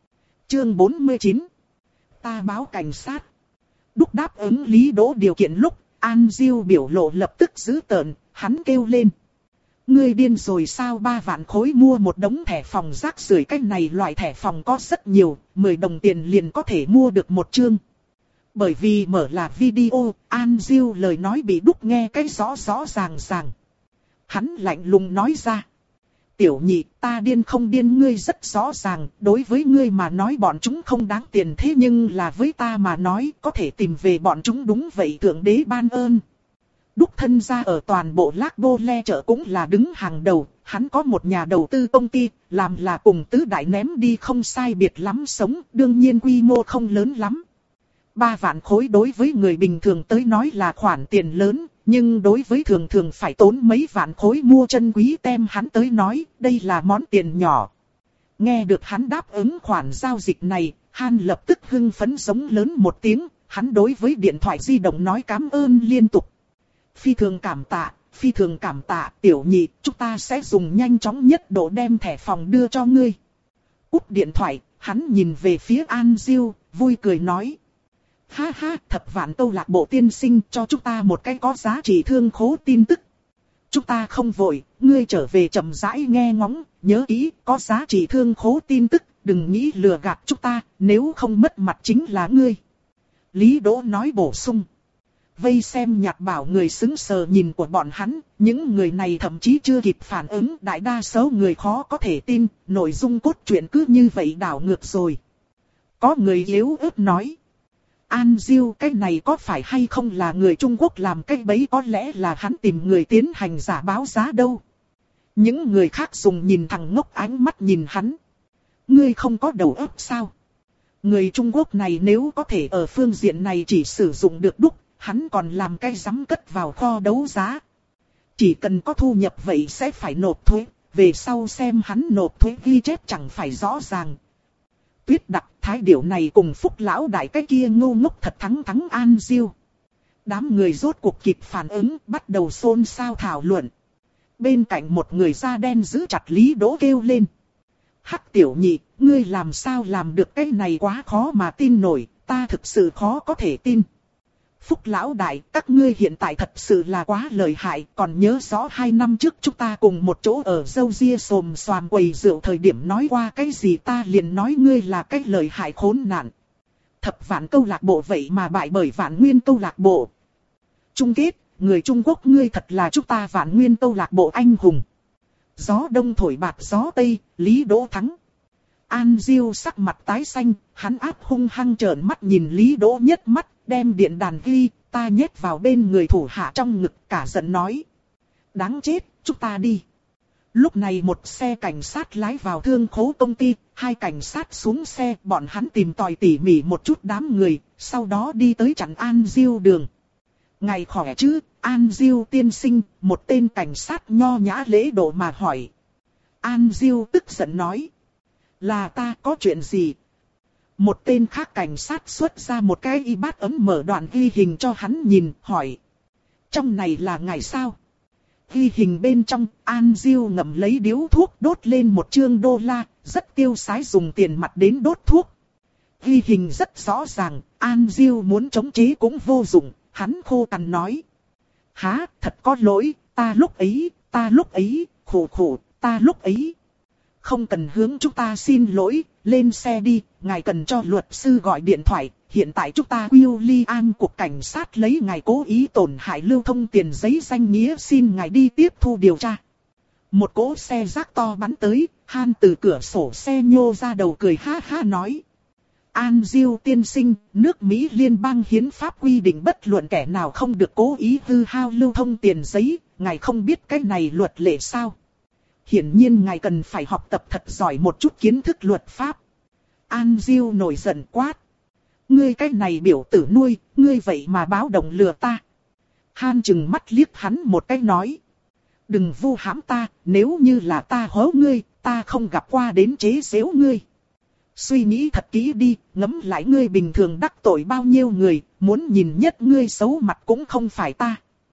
Chương bốn mươi chín. Ta báo cảnh sát. Đúc đáp ứng Lý Đỗ điều kiện lúc, An Diêu biểu lộ lập tức dữ tợn, hắn kêu lên. Ngươi điên rồi sao, ba vạn khối mua một đống thẻ phòng rác rưởi, cái này loại thẻ phòng có rất nhiều, mười đồng tiền liền có thể mua được một chương. Bởi vì mở là video, An Diêu lời nói bị Đúc nghe cái rõ rõ ràng ràng. Hắn lạnh lùng nói ra. Tiểu nhị, ta điên không điên ngươi rất rõ ràng, đối với ngươi mà nói bọn chúng không đáng tiền, thế nhưng là với ta mà nói có thể tìm về bọn chúng, đúng vậy thượng đế ban ơn. Đúc thân ra ở toàn bộ Lác Bô Le chợ cũng là đứng hàng đầu, hắn có một nhà đầu tư công ty, làm là cùng tứ đại ném đi không sai biệt lắm sống, đương nhiên quy mô không lớn lắm. Ba vạn khối đối với người bình thường tới nói là khoản tiền lớn, nhưng đối với thường thường phải tốn mấy vạn khối mua chân quý tem hắn tới nói, đây là món tiền nhỏ. Nghe được hắn đáp ứng khoản giao dịch này, Han lập tức hưng phấn giống lớn một tiếng, hắn đối với điện thoại di động nói cảm ơn liên tục. Phi thường cảm tạ, phi thường cảm tạ, tiểu nhị, chúng ta sẽ dùng nhanh chóng nhất độ đem thẻ phòng đưa cho ngươi. Úp điện thoại, hắn nhìn về phía An Diêu, vui cười nói. Ha ha, thập vạn câu lạc bộ tiên sinh cho chúng ta một cái có giá trị thương khố tin tức. Chúng ta không vội, ngươi trở về chậm rãi nghe ngóng, nhớ kỹ, có giá trị thương khố tin tức, đừng nghĩ lừa gạt chúng ta, nếu không mất mặt chính là ngươi. Lý Đỗ nói bổ sung. Vây xem nhạc bảo người xứng sờ nhìn của bọn hắn, những người này thậm chí chưa kịp phản ứng, đại đa số người khó có thể tin, nội dung cốt truyện cứ như vậy đảo ngược rồi. Có người yếu ớt nói. An Diêu, cái này có phải hay không là người Trung Quốc làm cái bẫy, có lẽ là hắn tìm người tiến hành giả báo giá đâu. Những người khác dùng nhìn thằng ngốc ánh mắt nhìn hắn. Ngươi không có đầu óc sao? Người Trung Quốc này nếu có thể ở phương diện này chỉ sử dụng được Đúc, hắn còn làm cái dám cất vào kho đấu giá. Chỉ cần có thu nhập vậy sẽ phải nộp thuế, về sau xem hắn nộp thuế ghi chép chẳng phải rõ ràng. Tuyết Đặc, thái điểu này cùng Phúc lão đại cái kia ngu ngốc thật thắng thắng An Diêu. Đám người rốt cuộc kịp phản ứng, bắt đầu xôn xao thảo luận. Bên cạnh một người da đen giữ chặt Lý Đỗ kêu lên. Hắc tiểu nhị, ngươi làm sao làm được, cái này quá khó mà tin nổi, ta thực sự khó có thể tin. Phúc lão đại, các ngươi hiện tại thật sự là quá lợi hại, còn nhớ rõ hai năm trước chúng ta cùng một chỗ ở dâu ria xồm xoàm quầy rượu thời điểm nói qua cái gì, ta liền nói ngươi là cái lợi hại khốn nạn. Thập vạn câu lạc bộ vậy mà bại bởi vạn nguyên câu lạc bộ. Chung kết, người Trung Quốc ngươi thật là chúng ta vạn nguyên câu lạc bộ anh hùng. Gió đông thổi bạt gió tây, Lý Đỗ thắng. An Diêu sắc mặt tái xanh, hắn áp hung hăng trợn mắt nhìn Lý Đỗ nhất mắt, đem điện đàn ghi, ta nhét vào bên người thủ hạ trong ngực, cả giận nói. Đáng chết, chúng ta đi. Lúc này một xe cảnh sát lái vào thương khố công ty, hai cảnh sát xuống xe, bọn hắn tìm tòi tỉ mỉ một chút đám người, sau đó đi tới chặn An Diêu đường. Ngày khỏe chứ, An Diêu tiên sinh, một tên cảnh sát nho nhã lễ độ mà hỏi. An Diêu tức giận nói. Là ta, có chuyện gì? Một tên khác cảnh sát xuất ra một cái y bát ấm mở đoạn ghi hình cho hắn nhìn, hỏi. Trong này là ngày sao? Ghi hình bên trong, An Diêu ngậm lấy điếu thuốc đốt lên một trương đô la, rất tiêu sái dùng tiền mặt đến đốt thuốc. Ghi hình rất rõ ràng, An Diêu muốn chống chế cũng vô dụng, hắn khô cằn nói. Há, thật có lỗi, ta lúc ấy, ta lúc ấy, khổ khổ, ta lúc ấy. Không cần hướng chúng ta xin lỗi, lên xe đi, ngài cần cho luật sư gọi điện thoại. Hiện tại chúng ta William cục cảnh sát lấy ngài cố ý tổn hại lưu thông tiền giấy danh nghĩa xin ngài đi tiếp thu điều tra. Một cỗ xe rác to bắn tới, Han từ cửa sổ xe nhô ra đầu cười ha ha nói. An Diêu tiên sinh, nước Mỹ liên bang hiến pháp quy định bất luận kẻ nào không được cố ý hư hao lưu thông tiền giấy, ngài không biết cái này luật lệ sao? Hiển nhiên ngài cần phải học tập thật giỏi một chút kiến thức luật pháp. An Diêu nổi giận quát. Ngươi cái này biểu tử nuôi, ngươi vậy mà báo động lừa ta. Han chừng mắt liếc hắn một cái nói. Đừng vu hãm ta, nếu như là ta hố ngươi, ta không gặp qua đến chế giễu ngươi. Suy nghĩ thật kỹ đi, ngẫm lại ngươi bình thường đắc tội bao nhiêu người, muốn nhìn nhất ngươi xấu mặt cũng không phải ta.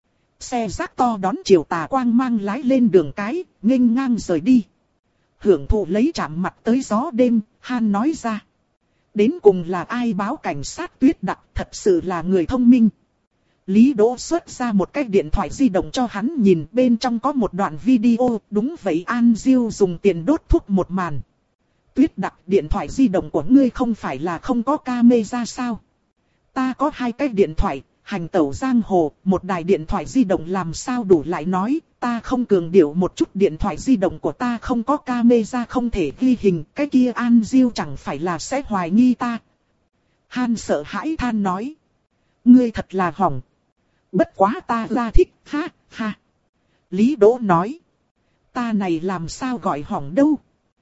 Xe rác to đón chiều tà quang mang lái lên đường cái, nghênh ngang rời đi. Hưởng thụ lấy chạm mặt tới gió đêm, Han nói ra. Đến cùng là ai báo cảnh sát Tuyết Đặc, thật sự là người thông minh. Lý Đỗ xuất ra một cái điện thoại di động cho hắn nhìn, bên trong có một đoạn video, đúng vậy An Diêu dùng tiền đốt thuốc một màn. Tuyết Đặc, điện thoại di động của ngươi không phải là không có camera sao? Ta có hai cái điện thoại, hành tẩu giang hồ, một đài điện thoại di động làm sao đủ lại nói, ta không cường điệu một chút điện thoại di động của ta không có camera không thể ghi hình, cái kia An Diêu chẳng phải là sẽ hoài nghi ta. Han sợ hãi than nói. Ngươi thật là hỏng. Bất quá ta ra thích, ha, ha. Lý Đỗ nói. Ta này làm sao gọi hỏng đâu.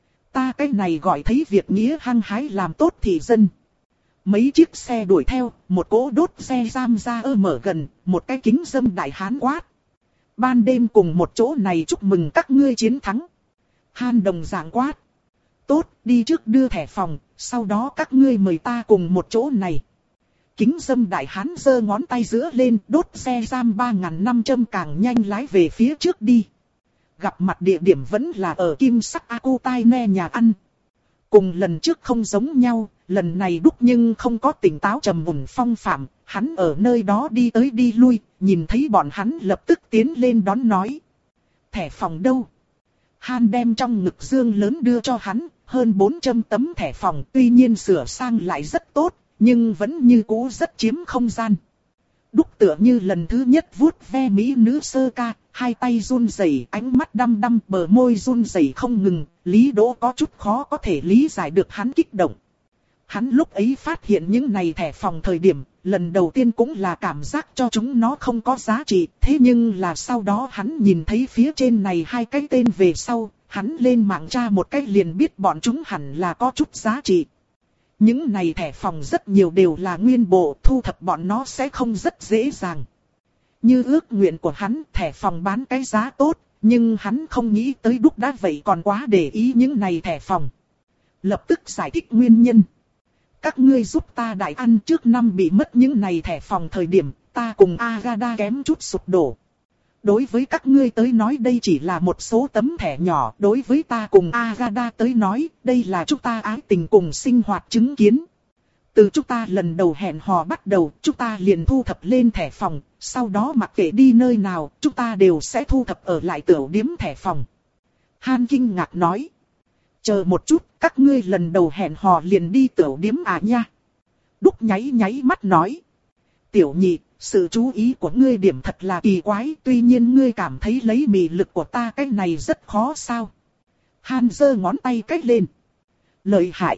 Ta cái này gọi thấy việc nghĩa hăng hái làm tốt thì dân. Mấy chiếc xe đuổi theo, một cỗ đốt xe giam ra ơ mở gần, một cái kính dâm đại hán quát. Ban đêm cùng một chỗ này chúc mừng các ngươi chiến thắng. Han đồng dạng quát. Tốt, đi trước đưa thẻ phòng, sau đó các ngươi mời ta cùng một chỗ này. Kính dâm đại hán giơ ngón tay giữa lên, đốt xe giam ba nghìn năm trăm càng nhanh lái về phía trước đi. Gặp mặt địa điểm vẫn là ở Kim Sắc Akutai nhà ăn. Cùng lần trước không giống nhau, lần này đúc nhưng không có tỉnh táo trầm mùn phong phạm, hắn ở nơi đó đi tới đi lui, nhìn thấy bọn hắn lập tức tiến lên đón nói. Thẻ phòng đâu? Han đem trong ngực dương lớn đưa cho hắn, hơn bốn trăm tấm thẻ phòng tuy nhiên sửa sang lại rất tốt, nhưng vẫn như cũ rất chiếm không gian. Đúc tựa như lần thứ nhất vuốt ve mỹ nữ sơ ca, hai tay run rẩy, ánh mắt đăm đăm, bờ môi run rẩy không ngừng, Lý Đỗ có chút khó có thể lý giải được hắn kích động. Hắn lúc ấy phát hiện những này thẻ phòng thời điểm, lần đầu tiên cũng là cảm giác cho chúng nó không có giá trị, thế nhưng là sau đó hắn nhìn thấy phía trên này hai cái tên về sau, hắn lên mạng tra một cái liền biết bọn chúng hẳn là có chút giá trị. Những này thẻ phòng rất nhiều đều là nguyên bộ, thu thập bọn nó sẽ không rất dễ dàng. Như ước nguyện của hắn, thẻ phòng bán cái giá tốt, nhưng hắn không nghĩ tới đúc đã vậy còn quá để ý những này thẻ phòng. Lập tức giải thích nguyên nhân. Các ngươi giúp ta đại ăn trước năm bị mất những này thẻ phòng thời điểm, ta cùng Agada kém chút sụp đổ. Đối với các ngươi tới nói đây chỉ là một số tấm thẻ nhỏ, đối với ta cùng Agada tới nói, đây là chúng ta ái tình cùng sinh hoạt chứng kiến. Từ chúng ta lần đầu hẹn hò bắt đầu, chúng ta liền thu thập lên thẻ phòng, sau đó mặc kệ đi nơi nào, chúng ta đều sẽ thu thập ở lại tiểu điếm thẻ phòng. Han kinh ngạc nói. Chờ một chút, các ngươi lần đầu hẹn hò liền đi tiểu điếm à nha. Đúc nháy nháy mắt nói. Tiểu nhị, sự chú ý của ngươi điểm thật là kỳ quái, tuy nhiên ngươi cảm thấy lấy mị lực của ta cái này rất khó sao. Han giơ ngón tay cách lên. Lợi hại.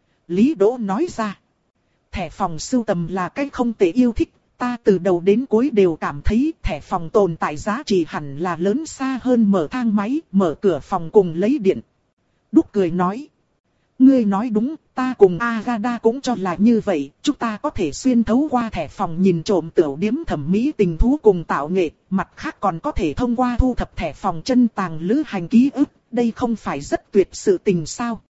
Lý Đỗ nói ra. Thẻ phòng sưu tầm là cái không tệ yêu thích, ta từ đầu đến cuối đều cảm thấy thẻ phòng tồn tại giá trị hẳn là lớn xa hơn mở thang máy, mở cửa phòng cùng lấy điện. Đúc cười nói. Ngươi nói đúng, ta cùng Agada cũng cho là như vậy, chúng ta có thể xuyên thấu qua thẻ phòng nhìn trộm tiểu điếm thẩm mỹ tình thú cùng tạo nghệ, mặt khác còn có thể thông qua thu thập thẻ phòng chân tàng lữ hành ký ức, đây không phải rất tuyệt sự tình sao?